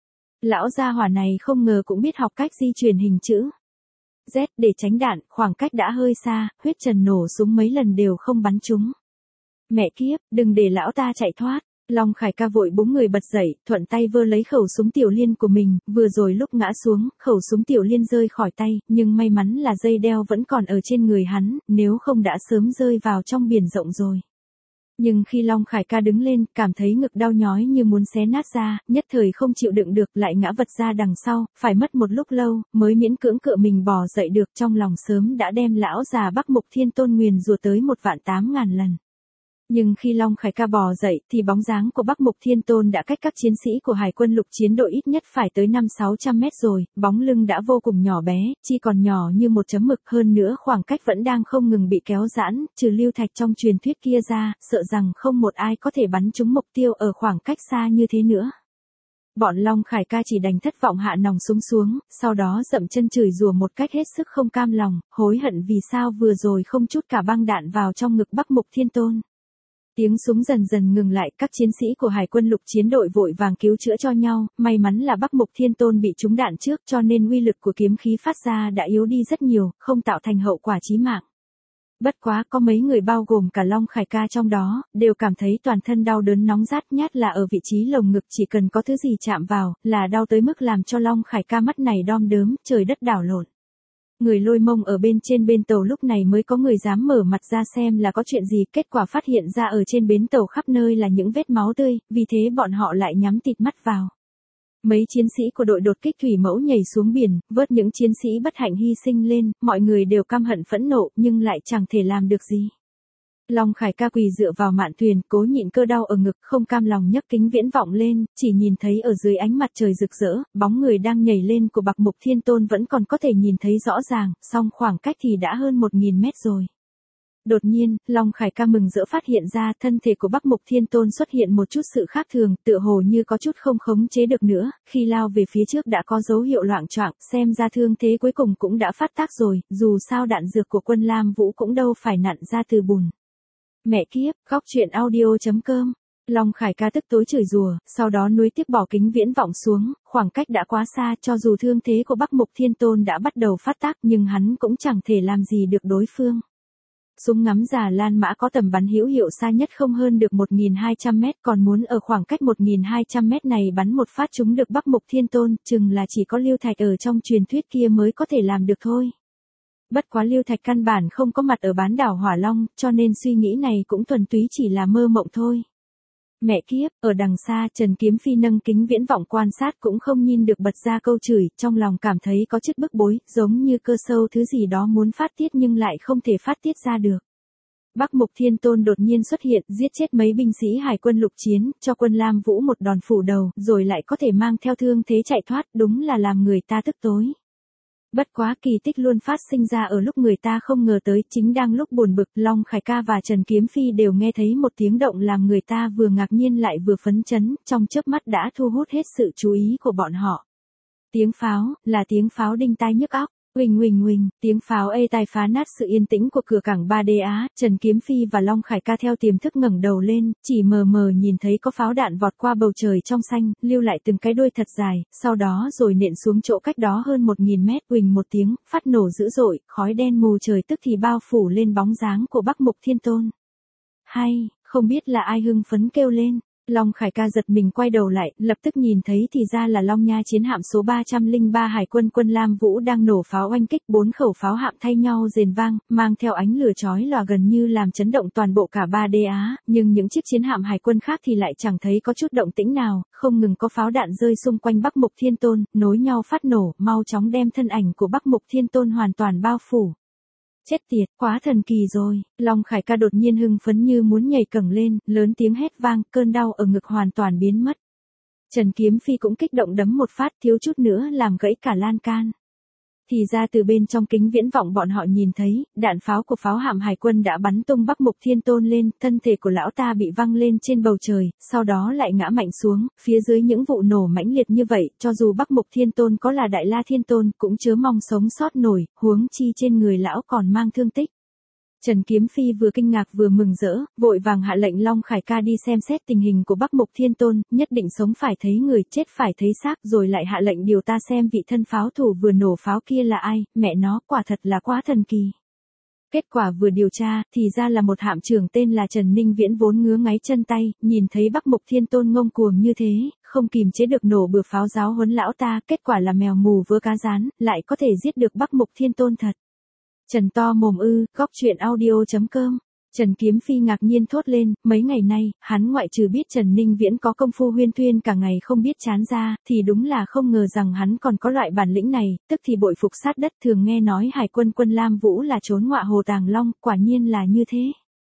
S1: Lão gia hỏa này không ngờ cũng biết học cách di chuyển hình chữ Z để tránh đạn, khoảng cách đã hơi xa, huyết trần nổ súng mấy lần đều không bắn trúng. Mẹ kiếp, đừng để lão ta chạy thoát. Long Khải Ca vội búng người bật dậy, thuận tay vơ lấy khẩu súng Tiểu Liên của mình, vừa rồi lúc ngã xuống, khẩu súng Tiểu Liên rơi khỏi tay, nhưng may mắn là dây đeo vẫn còn ở trên người hắn, nếu không đã sớm rơi vào trong biển rộng rồi. Nhưng khi Long Khải Ca đứng lên, cảm thấy ngực đau nhói như muốn xé nát ra, nhất thời không chịu đựng được, lại ngã vật ra đằng sau, phải mất một lúc lâu, mới miễn cưỡng cựa mình bò dậy được, trong lòng sớm đã đem lão già Bắc Mục Thiên Tôn nguyền rủa tới 1.800.000 lần. Nhưng khi Long Khải Ca bò dậy thì bóng dáng của Bắc Mục Thiên Tôn đã cách các chiến sĩ của Hải quân lục chiến đội ít nhất phải tới 500-600 mét rồi, bóng lưng đã vô cùng nhỏ bé, chỉ còn nhỏ như một chấm mực, hơn nữa khoảng cách vẫn đang không ngừng bị kéo giãn, trừ Lưu Thạch trong truyền thuyết kia ra, sợ rằng không một ai có thể bắn trúng mục tiêu ở khoảng cách xa như thế nữa. Bọn Long Khải Ca chỉ đành thất vọng hạ nòng súng xuống, sau đó dậm chân chửi rủa một cách hết sức không cam lòng, hối hận vì sao vừa rồi không trút cả băng đạn vào trong ngực Bắc Mục Thiên Tôn. Tiếng súng dần dần ngừng lại, các chiến sĩ của Hải quân lục chiến đội vội vàng cứu chữa cho nhau, may mắn là Bắc Mục Thiên Tôn bị trúng đạn trước cho nên uy lực của kiếm khí phát ra đã yếu đi rất nhiều, không tạo thành hậu quả chí mạng. Bất quá có mấy người bao gồm cả Long Khải Ca trong đó, đều cảm thấy toàn thân đau đớn nóng rát, nhát là ở vị trí lồng ngực, chỉ cần có thứ gì chạm vào, là đau tới mức làm cho Long Khải Ca mắt này đom đớm, trời đất đảo lộn. Người Lôi Mông ở bên trên bên tàu lúc này mới có người dám mở mặt ra xem là có chuyện gì, kết quả phát hiện ra ở trên bến tàu khắp nơi là những vết máu tươi, vì thế bọn họ lại nhắm tịt mắt vào. Mấy chiến sĩ của đội đột kích thủy mẫu nhảy xuống biển, vớt những chiến sĩ bất hạnh hy sinh lên, mọi người đều căm hận phẫn nộ nhưng lại chẳng thể làm được gì. Long Khải Ca quỳ dựa vào mạn thuyền, cố nhịn cơn đau ở ngực, không cam lòng nhấc kính viễn vọng lên, chỉ nhìn thấy ở dưới ánh mặt trời rực rỡ, bóng người đang nhảy lên của Bắc Mục Thiên Tôn vẫn còn có thể nhìn thấy rõ ràng, song khoảng cách thì đã hơn 1000 mét rồi. Đột nhiên, Long Khải Ca mừng rỡ phát hiện ra thân thể của Bắc Mục Thiên Tôn xuất hiện một chút sự khác thường, tựa hồ như có chút không khống chế được nữa, khi lao về phía trước đã có dấu hiệu loạng choạng, xem ra thương thế cuối cùng cũng đã phát tác rồi, dù sao đạn dược của quân Lam Vũ cũng đâu phải nặn ra từ bùn. Mẹ kiếp, góc truyện audio.com. Long Khải Ca tức tối chửi rủa, sau đó nuối tiếc bỏ kính viễn vọng xuống, khoảng cách đã quá xa, cho dù thương thế của Bắc Mục Thiên Tôn đã bắt đầu phát tác nhưng hắn cũng chẳng thể làm gì được đối phương. Súng ngắm Già Lan Mã có tầm bắn hữu hiệu xa nhất không hơn được 1200 mét, còn muốn ở khoảng cách 1200 mét này bắn một phát trúng được Bắc Mục Thiên Tôn, chừng là chỉ có Lưu Thạch ở trong truyền thuyết kia mới có thể làm được thôi. Bất quá Lưu Thạch căn bản không có mặt ở bán đảo Hỏa Long, cho nên suy nghĩ này cũng thuần túy chỉ là mơ mộng thôi. Mẹ kiếp, ở đằng xa Trần Kiếm Phi nâng kính viễn vọng quan sát cũng không nhìn được bật ra câu chửi, trong lòng cảm thấy có chút bức bối, giống như cơ sâu thứ gì đó muốn phát tiết nhưng lại không thể phát tiết ra được. Bắc Mục Thiên Tôn đột nhiên xuất hiện, giết chết mấy binh sĩ Hải quân lục chiến, cho quân Lam Vũ một đòn phủ đầu, rồi lại có thể mang theo thương thế chạy thoát, đúng là làm người ta tức tối. Bất quá kỳ tích luôn phát sinh ra ở lúc người ta không ngờ tới, chính đang lúc buồn bực, Long Khải Ca và Trần Kiếm Phi đều nghe thấy một tiếng động làm người ta vừa ngạc nhiên lại vừa phấn chấn, trong chớp mắt đã thu hút hết sự chú ý của bọn họ. Tiếng pháo, là tiếng pháo đinh tai nhức óc. Huỳnh huỳnh huỳnh, tiếng pháo ê tai phá nát sự yên tĩnh của cửa cảng 3D Á, Trần Kiếm Phi và Long Khải Ca theo tiềm thức ngẩng đầu lên, chỉ mờ mờ nhìn thấy có pháo đạn vọt qua bầu trời trong xanh, lưu lại từng cái đuôi thật dài, sau đó rồi nện xuống chỗ cách đó hơn 1000 mét, huỳnh một tiếng, phát nổ dữ dội, khói đen mù trời tức thì bao phủ lên bóng dáng của Bắc Mục Thiên Tôn. Hay, không biết là ai hưng phấn kêu lên. Long Khải Ca giật mình quay đầu lại, lập tức nhìn thấy thì ra là Long Nha chiến hạm số 303 Hải quân quân Lam Vũ đang nổ pháo oanh kích, 4 khẩu pháo hạm thay nhau rền vang, mang theo ánh lửa chói lòa gần như làm chấn động toàn bộ cả 3D Á, nhưng những chiếc chiến hạm hải quân khác thì lại chẳng thấy có chút động tĩnh nào, không ngừng có pháo đạn rơi xung quanh Bắc Mục Thiên Tôn, nối nhau phát nổ, mau chóng đem thân ảnh của Bắc Mục Thiên Tôn hoàn toàn bao phủ. Chết tiệt, quá thần kỳ rồi, Long Khải Ca đột nhiên hưng phấn như muốn nhảy cẫng lên, lớn tiếng hét vang, cơn đau ở ngực hoàn toàn biến mất. Trần Kiếm Phi cũng kích động đấm một phát, thiếu chút nữa làm gãy cả lan can. Thì ra từ bên trong kính viễn vọng bọn họ nhìn thấy, đạn pháo của pháo hạm hải quân đã bắn tung Bắc Mục Thiên Tôn lên, thân thể của lão ta bị văng lên trên bầu trời, sau đó lại ngã mạnh xuống, phía dưới những vụ nổ mãnh liệt như vậy, cho dù Bắc Mục Thiên Tôn có là Đại La Thiên Tôn, cũng chớ mong sống sót nổi, huống chi trên người lão còn mang thương tích. Trần Kiếm Phi vừa kinh ngạc vừa mừng rỡ, vội vàng hạ lệnh Long Khải Ca đi xem xét tình hình của Bắc Mục Thiên Tôn, nhất định sống phải thấy người, chết phải thấy xác, rồi lại hạ lệnh điều ta xem vị thân pháo thủ vừa nổ pháo kia là ai, mẹ nó quả thật là quá thần kỳ. Kết quả vừa điều tra, thì ra là một hạm trưởng tên là Trần Ninh Viễn vốn ngứa ngáy chân tay, nhìn thấy Bắc Mục Thiên Tôn ngông cuồng như thế, không kìm chế được nổ bừa pháo giáo huấn lão ta, kết quả là mèo mù vớ cá rán, lại có thể giết được Bắc Mục Thiên Tôn thật. Trần to mồm ư, góc truyện audio.com. Trần Kiếm Phi ngạc nhiên thốt lên, mấy ngày nay, hắn ngoại trừ biết Trần Ninh Viễn có công phu huyên thuyên cả ngày không biết chán ra, thì đúng là không ngờ rằng hắn còn có loại bản lĩnh này, tức thì bội phục sát đất, thường nghe nói Hải quân quân Lam Vũ là trốn ngọa hồ tàng long, quả nhiên là như thế.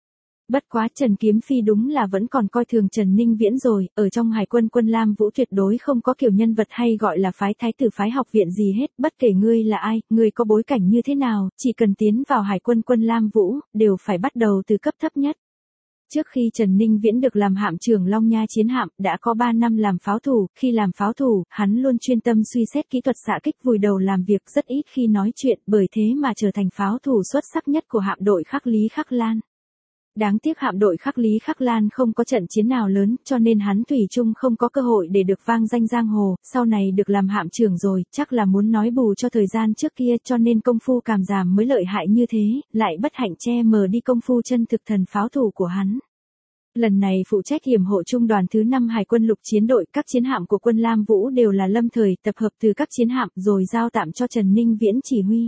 S1: Bất quá Trần Kiếm Phi đúng là vẫn còn coi thường Trần Ninh Viễn rồi, ở trong Hải quân Quân Lam Vũ tuyệt đối không có kiểu nhân vật hay gọi là phái thái tử phái học viện gì hết, bất kể ngươi là ai, ngươi có bối cảnh như thế nào, chỉ cần tiến vào Hải quân Quân Lam Vũ, đều phải bắt đầu từ cấp thấp nhất. Trước khi Trần Ninh Viễn được làm hạm trưởng Long Nha chiến hạm, đã có 3 năm làm pháo thủ, khi làm pháo thủ, hắn luôn chuyên tâm suy xét kỹ thuật xạ kích vùi đầu làm việc rất ít khi nói chuyện, bởi thế mà trở thành pháo thủ xuất sắc nhất của hạm đội Khắc Lý Khắc Lan. Đáng tiếc hạm đội Khắc Lý Khắc Lan không có trận chiến nào lớn, cho nên hắn thủy chung không có cơ hội để được vang danh giang hồ, sau này được làm hạm trưởng rồi, chắc là muốn nói bù cho thời gian trước kia, cho nên công phu cảm giảm mới lợi hại như thế, lại bất hạnh che mờ đi công phu chân thực thần pháo thủ của hắn. Lần này phụ trách hiểm hộ trung đoàn thứ 5 Hải quân lục chiến đội, các chiến hạm của quân Lam Vũ đều là lâm thời tập hợp từ các chiến hạm rồi giao tạm cho Trần Ninh Viễn chỉ huy.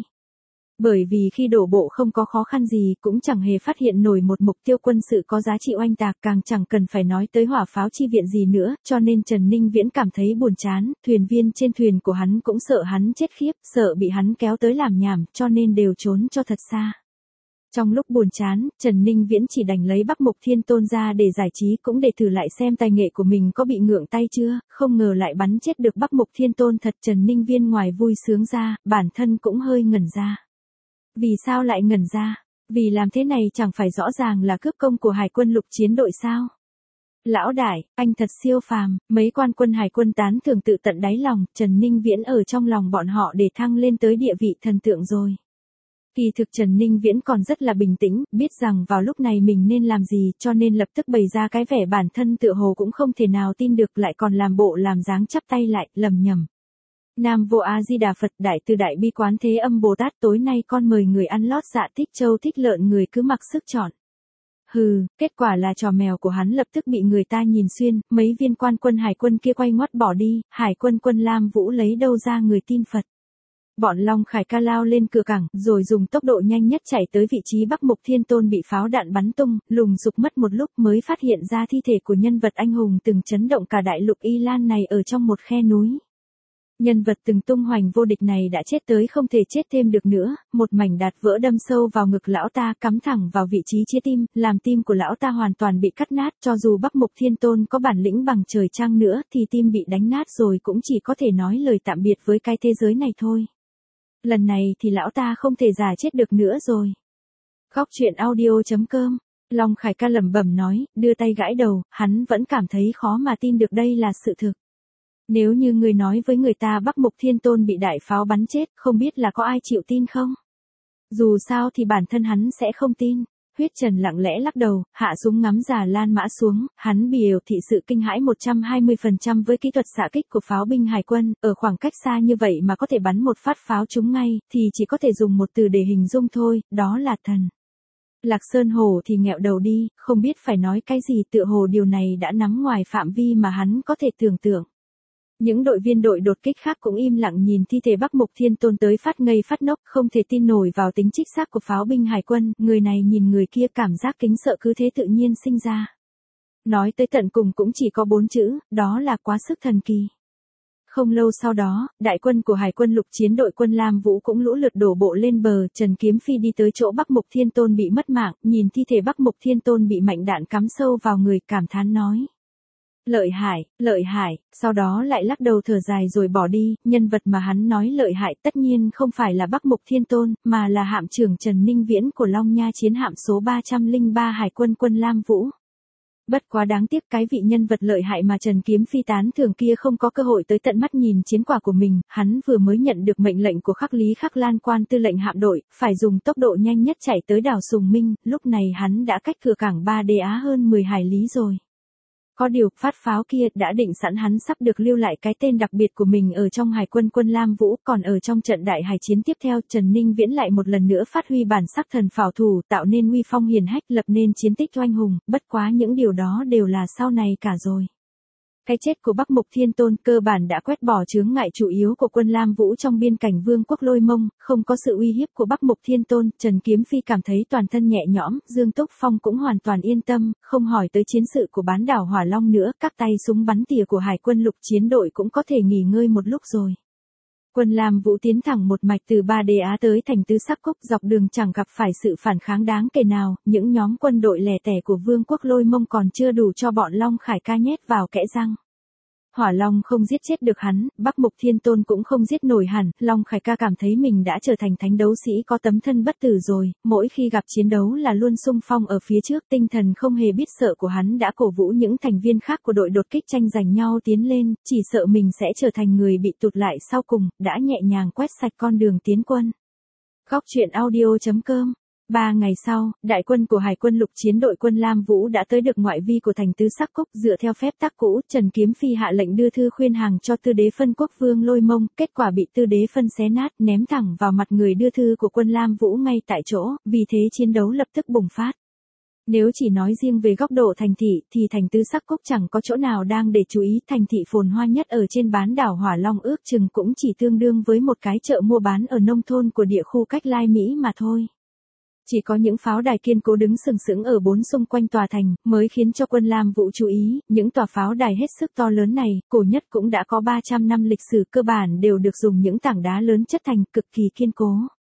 S1: Bởi vì khi đổ bộ không có khó khăn gì, cũng chẳng hề phát hiện nổi một mục tiêu quân sự có giá trị oanh tạc, càng chẳng cần phải nói tới hỏa pháo chi viện gì nữa, cho nên Trần Ninh Viễn cảm thấy buồn chán, thuyền viên trên thuyền của hắn cũng sợ hắn chết khiếp, sợ bị hắn kéo tới làm nhảm, cho nên đều trốn cho thật xa. Trong lúc buồn chán, Trần Ninh Viễn chỉ đành lấy Bắc Mục Thiên Tôn ra để giải trí, cũng để thử lại xem tài nghệ của mình có bị ngượng tay chưa, không ngờ lại bắn chết được Bắc Mục Thiên Tôn thật. Trần Ninh Viễn ngoài vui sướng ra, bản thân cũng hơi ngẩn ra. Vì sao lại ngẩn ra? Vì làm thế này chẳng phải rõ ràng là cướp công của Hải quân lục chiến đội sao? Lão đại, anh thật siêu phàm, mấy quan quân Hải quân tán thưởng tự tận đáy lòng, Trần Ninh Viễn ở trong lòng bọn họ để thăng lên tới địa vị thần tượng rồi. Kỳ thực Trần Ninh Viễn còn rất là bình tĩnh, biết rằng vào lúc này mình nên làm gì, cho nên lập tức bày ra cái vẻ bản thân tựa hồ cũng không thể nào tin được, lại còn làm bộ làm dáng chắp tay lại, lầm nhầm. Nam Vô A Di Đà Phật, Đại Từ Đại Bi Quán Thế Âm Bồ Tát, tối nay con mời người ăn lót dạ thích trâu thích lợn, người cứ mặc sức chọn. Hừ, kết quả là trò mèo của hắn lập tức bị người ta nhìn xuyên, mấy viên quan quân Hải quân kia quay ngoắt bỏ đi, Hải quân Quân Lam Vũ lấy đâu ra người tin Phật. Bọn Long Khải Ca lao lên cửa cảng, rồi dùng tốc độ nhanh nhất chạy tới vị trí Bắc Mục Thiên Tôn bị pháo đạn bắn tung, lùng sục mất một lúc mới phát hiện ra thi thể của nhân vật anh hùng từng chấn động cả đại lục Y Lan này ở trong một khe núi. Nhân vật từng tung hoành vô địch này đã chết tới không thể chết thêm được nữa, một mảnh đạn vỡ đâm sâu vào ngực lão ta, cắm thẳng vào vị trí chia tim, làm tim của lão ta hoàn toàn bị cắt nát, cho dù Bắc Mục Thiên Tôn có bản lĩnh bằng trời trăng nữa thì tim bị đánh nát rồi cũng chỉ có thể nói lời tạm biệt với cái thế giới này thôi. Lần này thì lão ta không thể giả chết được nữa rồi. Góc truyện audio.com, Long Khải Ca lẩm bẩm nói, đưa tay gãi đầu, hắn vẫn cảm thấy khó mà tin được đây là sự thực. Nếu như người nói với người ta Bắc Mục Thiên Tôn bị đại pháo bắn chết, không biết là có ai chịu tin không? Dù sao thì bản thân hắn sẽ không tin. Huyết Trần lặng lẽ lắc đầu, hạ súng ngắm Già Lan Mã xuống, hắn biểu thị sự kinh hãi 120% với kỹ thuật xạ kích của pháo binh Hải quân, ở khoảng cách xa như vậy mà có thể bắn một phát pháo trúng ngay, thì chỉ có thể dùng một từ để hình dung thôi, đó là thần. Lạc Sơn Hổ thì nghẹo đầu đi, không biết phải nói cái gì, tựa hồ điều này đã nằm ngoài phạm vi mà hắn có thể tưởng tượng. Những đội viên đội đột kích khác cũng im lặng nhìn thi thể Bắc Mục Thiên Tôn tới phát ngây phát nốc, không thể tin nổi vào tính chính xác của pháo binh Hải quân, người này nhìn người kia cảm giác kính sợ cứ thế tự nhiên sinh ra. Nói tới tận cùng cũng chỉ có 4 chữ, đó là quá sức thần kỳ. Không lâu sau đó, đại quân của Hải quân lục chiến đội quân Lam Vũ cũng lũ lượt đổ bộ lên bờ, Trần Kiếm Phi đi tới chỗ Bắc Mục Thiên Tôn bị mất mạng, nhìn thi thể Bắc Mục Thiên Tôn bị mạnh đạn cắm sâu vào người, cảm thán nói. Lợi hại, sau đó lại lắc đầu thở dài rồi bỏ đi, nhân vật mà hắn nói lợi hại tất nhiên không phải là Bắc Mục Thiên Tôn, mà là hạm trưởng Trần Ninh Viễn của Long Nha chiến hạm số 303 Hải quân quân Lam Vũ. Bất quá đáng tiếc cái vị nhân vật lợi hại mà Trần Kiếm Phi tán thưởng kia không có cơ hội tới tận mắt nhìn chiến quả của mình, hắn vừa mới nhận được mệnh lệnh của Khắc Lý Khắc Lan quan tư lệnh hạm đội, phải dùng tốc độ nhanh nhất chạy tới đảo Sùng Minh, lúc này hắn đã cách cửa cảng Ba Đê Á hơn 10 hải lý rồi. Có điều, phát pháo kia đã định sẵn hắn sắp được lưu lại cái tên đặc biệt của mình ở trong Hải quân quân Lam Vũ, còn ở trong trận đại hải chiến tiếp theo, Trần Ninh Viễn lại một lần nữa phát huy bản sắc thần phảo thủ, tạo nên uy phong hiển hách, lập nên chiến tích oanh hùng, bất quá những điều đó đều là sau này cả rồi. Cái chết của Bắc Mục Thiên Tôn cơ bản đã quét bỏ chướng ngại chủ yếu của quân Lam Vũ trong biên cảnh Vương quốc Lôi Mông, không có sự uy hiếp của Bắc Mục Thiên Tôn, Trần Kiếm Phi cảm thấy toàn thân nhẹ nhõm, Dương Túc Phong cũng hoàn toàn yên tâm, không hỏi tới chiến sự của bán đảo Hỏa Long nữa, các tay súng bắn tỉa của Hải quân lục chiến đội cũng có thể nghỉ ngơi một lúc rồi. Quân Lam Vũ tiến thẳng một mạch từ Ba Đế Á tới thành Tứ Sắc Cốc, dọc đường chẳng gặp phải sự phản kháng đáng kể nào, những nhóm quân đội lẻ tẻ của Vương quốc Lôi Mông còn chưa đủ cho bọn Long Khải Ca nhét vào kẽ răng. Hỏa Long không giết chết được hắn, Bắc Mục Thiên Tôn cũng không giết nổi hẳn, Long Khải Ca cảm thấy mình đã trở thành thánh đấu sĩ có tấm thân bất tử rồi, mỗi khi gặp chiến đấu là luôn xung phong ở phía trước, tinh thần không hề biết sợ của hắn đã cổ vũ những thành viên khác của đội đột kích tranh giành nhau tiến lên, chỉ sợ mình sẽ trở thành người bị tụt lại sau cùng, đã nhẹ nhàng quét sạch con đường tiến quân. Góc truyện audio.com 3 ngày sau, đại quân của Hải quân lục chiến đội quân Lam Vũ đã tới được ngoại vi của thành Tứ Sắc Cốc, dựa theo phép tắc cũ, Trần Kiếm Phi hạ lệnh đưa thư khuyên hàng cho Tư Đế Phân quốc vương Lôi Mông, kết quả bị Tư Đế Phân xé nát, ném thẳng vào mặt người đưa thư của quân Lam Vũ ngay tại chỗ, vì thế chiến đấu lập tức bùng phát. Nếu chỉ nói riêng về góc độ thành thị thì thành Tứ Sắc Cốc chẳng có chỗ nào đang để chú ý, thành thị phồn hoa nhất ở trên bán đảo Hỏa Long ước chừng cũng chỉ tương đương với một cái chợ mua bán ở nông thôn của địa khu cách Lai Mỹ mà thôi. Chỉ có những pháo đài kiên cố đứng sừng sững ở bốn xung quanh tòa thành, mới khiến cho quân Lam Vũ chú ý, những tòa pháo đài hết sức to lớn này, cổ nhất cũng đã có 300 năm lịch sử, cơ bản đều được dùng những tảng đá lớn chất thành, cực kỳ kiên cố.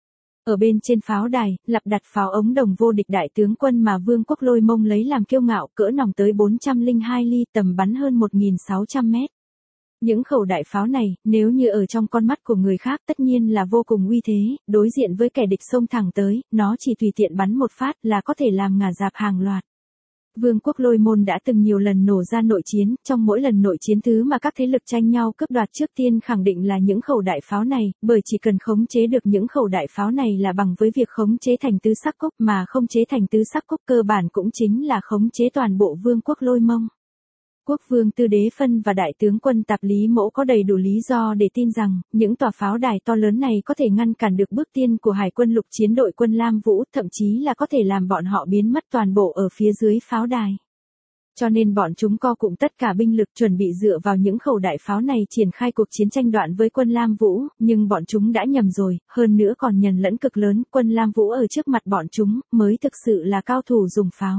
S1: Ở bên trên pháo đài, lắp đặt pháo ống đồng vô địch đại tướng quân mà Vương quốc Lôi Mông lấy làm kiêu ngạo, cỡ nòng tới 402 ly, tầm bắn hơn 1.600 mét. Những khẩu đại pháo này, nếu như ở trong con mắt của người khác tất nhiên là vô cùng uy thế, đối diện với kẻ địch xông thẳng tới, nó chỉ tùy tiện bắn một phát là có thể làm ngả dạp hàng loạt. Vương quốc Lôi Môn đã từng nhiều lần nổ ra nội chiến, trong mỗi lần nội chiến thứ mà các thế lực tranh nhau cướp đoạt trước tiên khẳng định là những khẩu đại pháo này, bởi chỉ cần khống chế được những khẩu đại pháo này là bằng với việc khống chế thành Tứ Sắc Cốc, mà khống chế thành Tứ Sắc Cốc cơ bản cũng chính là khống chế toàn bộ Vương quốc Lôi Mông. Quốc vương Tư Đế Phân và đại tướng quân Tạp Lý Mỗ có đầy đủ lý do để tin rằng, những tòa pháo đài to lớn này có thể ngăn cản được bước tiên của Hải quân lục chiến đội quân Lam Vũ, thậm chí là có thể làm bọn họ biến mất toàn bộ ở phía dưới pháo đài. Cho nên bọn chúng co cụm tất cả binh lực chuẩn bị dựa vào những khẩu đại pháo này triển khai cuộc chiến tranh đoạn với quân Lam Vũ, nhưng bọn chúng đã nhầm rồi, hơn nữa còn nhầm lẫn cực lớn, quân Lam Vũ ở trước mặt bọn chúng, mới thực sự là cao thủ dùng pháo.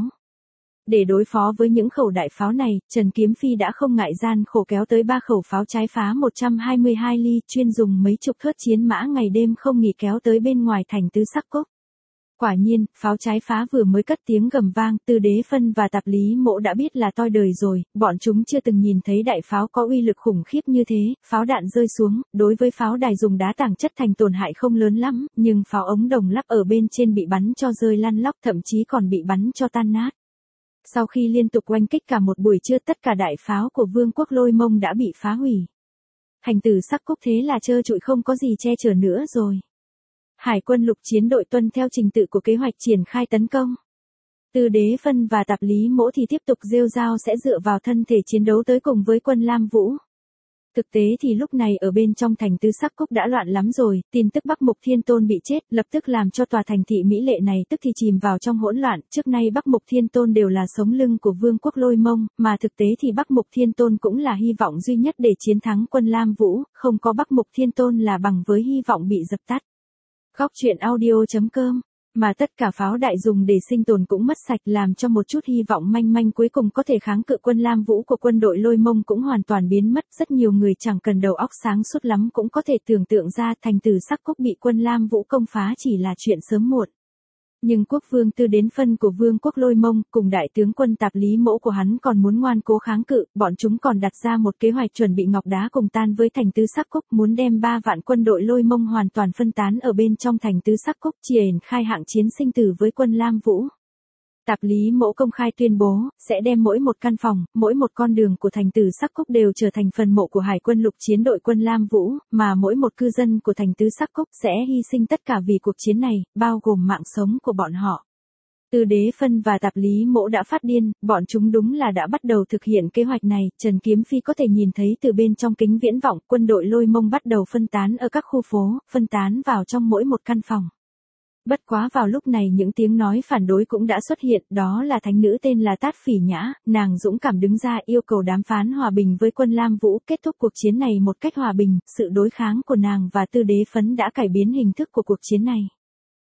S1: Để đối phó với những khẩu đại pháo này, Trần Kiếm Phi đã không ngại gian khổ kéo tới 3 khẩu pháo trái phá 122 ly, chuyên dùng mấy chục thớt chiến mã ngày đêm không nghỉ kéo tới bên ngoài thành Tứ Sắc Cốc. Quả nhiên, pháo trái phá vừa mới cất tiếng gầm vang, Tư Đế Phân và Tạp Lý Mỗ đã biết là toi đời rồi, bọn chúng chưa từng nhìn thấy đại pháo có uy lực khủng khiếp như thế, pháo đạn rơi xuống, đối với pháo đài dùng đá tảng chất thành tổn hại không lớn lắm, nhưng pháo ống đồng lắp ở bên trên bị bắn cho rơi lăn lóc, thậm chí còn bị bắn cho tan nát. Sau khi liên tục oanh kích cả một buổi trưa, tất cả đại pháo của Vương quốc Lôi Mông đã bị phá hủy. Thành Tứ Sắc Cốc thế là trơ trụi không có gì che chở nữa rồi. Hải quân lục chiến đội tuân theo trình tự của kế hoạch triển khai tấn công. Tư Đế Phân và Tạp Lý Mỗ thì tiếp tục rêu rao sẽ dựa vào thân thể chiến đấu tới cùng với quân Lam Vũ. Thực tế thì lúc này ở bên trong thành Tứ Sắc Cốc đã loạn lắm rồi, tin tức Bắc Mục Thiên Tôn bị chết, lập tức làm cho tòa thành thị mỹ lệ này tức thì chìm vào trong hỗn loạn, trước nay Bắc Mục Thiên Tôn đều là sống lưng của Vương quốc Lôi Mông, mà thực tế thì Bắc Mục Thiên Tôn cũng là hy vọng duy nhất để chiến thắng quân Lam Vũ, không có Bắc Mục Thiên Tôn là bằng với hy vọng bị dập tắt. Góc truyện audio.com Mà tất cả pháo đại dùng để sinh tồn cũng mất sạch, làm cho một chút hy vọng manh manh cuối cùng có thể kháng cự quân Lam Vũ của quân đội Lôi Mông cũng hoàn toàn biến mất. Rất nhiều người chẳng cần đầu óc sáng suốt lắm cũng có thể tưởng tượng ra thành Tứ Sắc Cốc bị quân Lam Vũ công phá chỉ là chuyện sớm muộn. Nhưng quốc vương Tư Đế Phân của Vương quốc Lôi Mông cùng đại tướng quân Tạp Lý Mỗ của hắn còn muốn ngoan cố kháng cự, bọn chúng còn đặt ra một kế hoạch chuẩn bị ngọc đá cùng tan với thành Tứ Sắc Cốc, muốn đem 3 vạn quân đội Lôi Mông hoàn toàn phân tán ở bên trong thành Tứ Sắc Cốc, triển khai hạng chiến sinh tử với quân Lam Vũ. Tạp Lý Mỗ công khai tuyên bố, sẽ đem mỗi một căn phòng, mỗi một con đường của thành Tứ Sắc Cốc đều trở thành phần mộ của Hải quân lục chiến đội quân Lam Vũ, mà mỗi một cư dân của thành Tứ Sắc Cốc sẽ hy sinh tất cả vì cuộc chiến này, bao gồm mạng sống của bọn họ. Tư Đế Phân và Tạp Lý Mỗ đã phát điên, bọn chúng đúng là đã bắt đầu thực hiện kế hoạch này, Trần Kiếm Phi có thể nhìn thấy từ bên trong kính viễn vọng, quân đội Lôi Mông bắt đầu phân tán ở các khu phố, phân tán vào trong mỗi một căn phòng. Bất quá vào lúc này những tiếng nói phản đối cũng đã xuất hiện, đó là thánh nữ tên là Tát Phỉ Nhã, nàng dũng cảm đứng ra yêu cầu đàm phán hòa bình với quân Lam Vũ, kết thúc cuộc chiến này một cách hòa bình, sự đối kháng của nàng và Tư Đế Phấn đã cải biến hình thức của cuộc chiến này.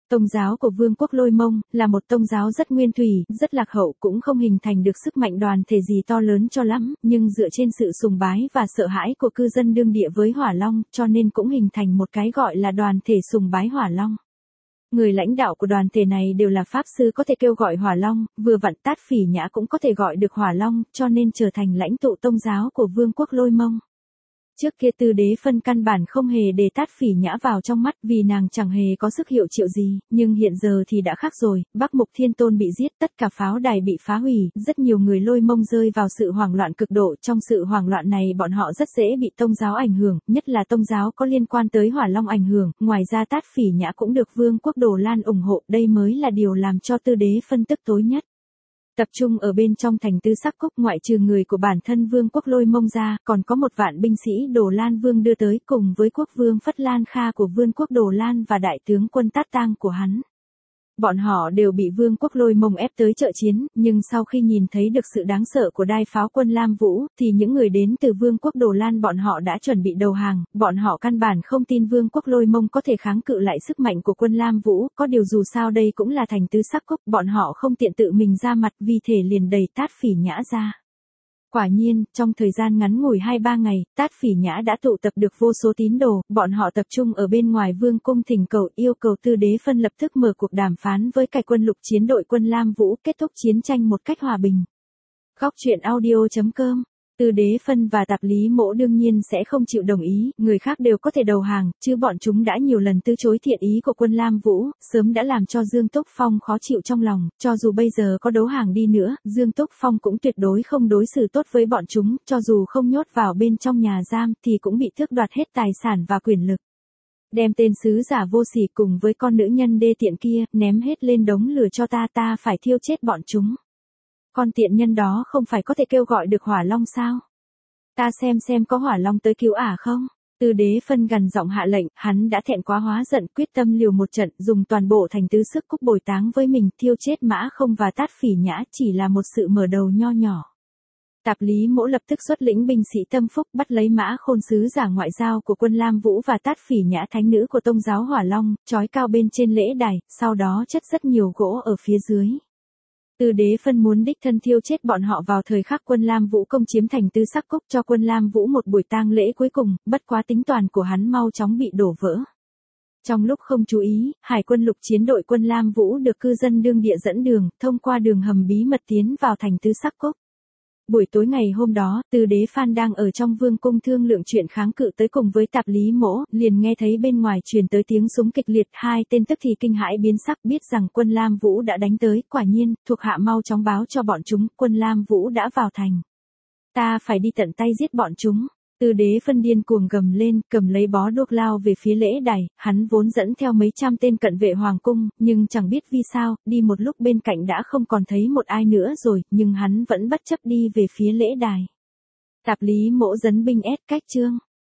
S1: Tông giáo của Vương quốc Lôi Mông là một tông giáo rất nguyên thủy, rất lạc hậu, cũng không hình thành được sức mạnh đoàn thể gì to lớn cho lắm, nhưng dựa trên sự sùng bái và sợ hãi của cư dân đương địa với Hỏa Long, cho nên cũng hình thành một cái gọi là đoàn thể sùng bái Hỏa Long. Người lãnh đạo của đoàn thể này đều là pháp sư có thể kêu gọi Hỏa Long, vừa vặn Tát Phỉ Nhã cũng có thể gọi được Hỏa Long, cho nên trở thành lãnh tụ tông giáo của Vương quốc Lôi Mông. Trước kia Tư Đế Phân căn bản không hề để Tát Phỉ Nhã vào trong mắt vì nàng chẳng hề có sức hiệu triệu gì, nhưng hiện giờ thì đã khác rồi, Bắc Mục Thiên Tôn bị giết, tất cả pháo đài bị phá hủy, rất nhiều người Lôi Mông rơi vào sự hoảng loạn cực độ, trong sự hoảng loạn này bọn họ rất dễ bị tông giáo ảnh hưởng, nhất là tông giáo có liên quan tới Hỏa Long ảnh hưởng, ngoài ra Tát Phỉ Nhã cũng được Vương quốc Đồ Lan ủng hộ, đây mới là điều làm cho Tư Đế Phân tức tối nhất. Tập trung ở bên trong thành Tứ Sắc Cốc, ngoại trừ người của bản thân Vương quốc Lôi Mông ra, còn có một vạn binh sĩ Đồ Lan Vương đưa tới cùng với quốc vương Phất Lan Kha của Vương quốc Đồ Lan và đại tướng quân Tát Tang của hắn. Bọn họ đều bị Vương quốc Lôi Mông ép tới trợ chiến, nhưng sau khi nhìn thấy được sự đáng sợ của đai pháo quân Lam Vũ, thì những người đến từ Vương quốc Đồ Lan bọn họ đã chuẩn bị đầu hàng, bọn họ căn bản không tin Vương quốc Lôi Mông có thể kháng cự lại sức mạnh của quân Lam Vũ, có điều dù sao đây cũng là thành Tứ Sắc Cốc, bọn họ không tiện tự mình ra mặt, vì thể liền đẩy Tát Phỉ Nhã ra. Quả nhiên, trong thời gian ngắn ngủi 2-3 ngày, Tát Phỉ Nhã đã tụ tập được vô số tín đồ, bọn họ tập trung ở bên ngoài vương cung thỉnh cầu yêu cầu Tư Đế Phân lập tức mở cuộc đàm phán với cải quân lục chiến đội quân Lam Vũ kết thúc chiến tranh một cách hòa bình. Góc truyện audio.com. Tư Đế Phân và Tạp Lý Mỗ đương nhiên sẽ không chịu đồng ý, người khác đều có thể đầu hàng, chứ bọn chúng đã nhiều lần từ chối thiện ý của quân Lam Vũ, sớm đã làm cho Dương Túc Phong khó chịu trong lòng, cho dù bây giờ có đấu hàng đi nữa, Dương Túc Phong cũng tuyệt đối không đối xử tốt với bọn chúng, cho dù không nhốt vào bên trong nhà giam thì cũng bị tước đoạt hết tài sản và quyền lực. Đem tên sứ giả vô sỉ cùng với con nữ nhân đê tiện kia, ném hết lên đống lửa cho ta phải thiêu chết bọn chúng. Con tiện nhân đó không phải có thể kêu gọi được Hỏa Long sao? Ta xem có Hỏa Long tới cứu ả không? Tư Đế Phân gằn giọng hạ lệnh, hắn đã thẹn quá hóa giận, quyết tâm liều một trận, dùng toàn bộ thành Tứ Sức Cúc bồi táng với mình, thiêu chết Mã Không và Tát Phỉ Nhã, chỉ là một sự mở đầu nho nhỏ. Tạp Lý Mỗ lập tức xuất lĩnh binh sĩ tâm phúc bắt lấy Mã Khôn sứ giả ngoại giao của quân Lam Vũ và Tát Phỉ Nhã thánh nữ của tông giáo Hỏa Long, trói cao bên trên lễ đài, sau đó chất rất nhiều gỗ ở phía dưới. Tư Đế Phân muốn đích thân thiêu chết bọn họ vào thời khắc quân Lam Vũ công chiếm thành Tứ Sắc Cốc, cho quân Lam Vũ một buổi tang lễ cuối cùng, bất quá tính toán của hắn mau chóng bị đổ vỡ. Trong lúc không chú ý, hải quân lục chiến đội quân Lam Vũ được cư dân đương địa dẫn đường, thông qua đường hầm bí mật tiến vào thành Tứ Sắc Cốc. Buổi tối ngày hôm đó, Tư Đế Phan đang ở trong vương cung thương lượng chuyện kháng cự tới cùng với Tạp Lý Mỗ, liền nghe thấy bên ngoài truyền tới tiếng súng kịch liệt, hai tên tức thì kinh hãi biến sắc, biết rằng quân Lam Vũ đã đánh tới, quả nhiên, thuộc hạ mau chóng báo cho bọn chúng, quân Lam Vũ đã vào thành. Ta phải đi tận tay giết bọn chúng. Tư Đế Phân điên cuồng gầm lên, cầm lấy bó đuốc lao về phía lễ đài, hắn vốn dẫn theo mấy trăm tên cận vệ hoàng cung, nhưng chẳng biết vì sao, đi một lúc bên cạnh đã không còn thấy một ai nữa rồi, nhưng hắn vẫn bất chấp đi về phía lễ đài. Tạp Lý Mỗ dẫn binh ép cách trương.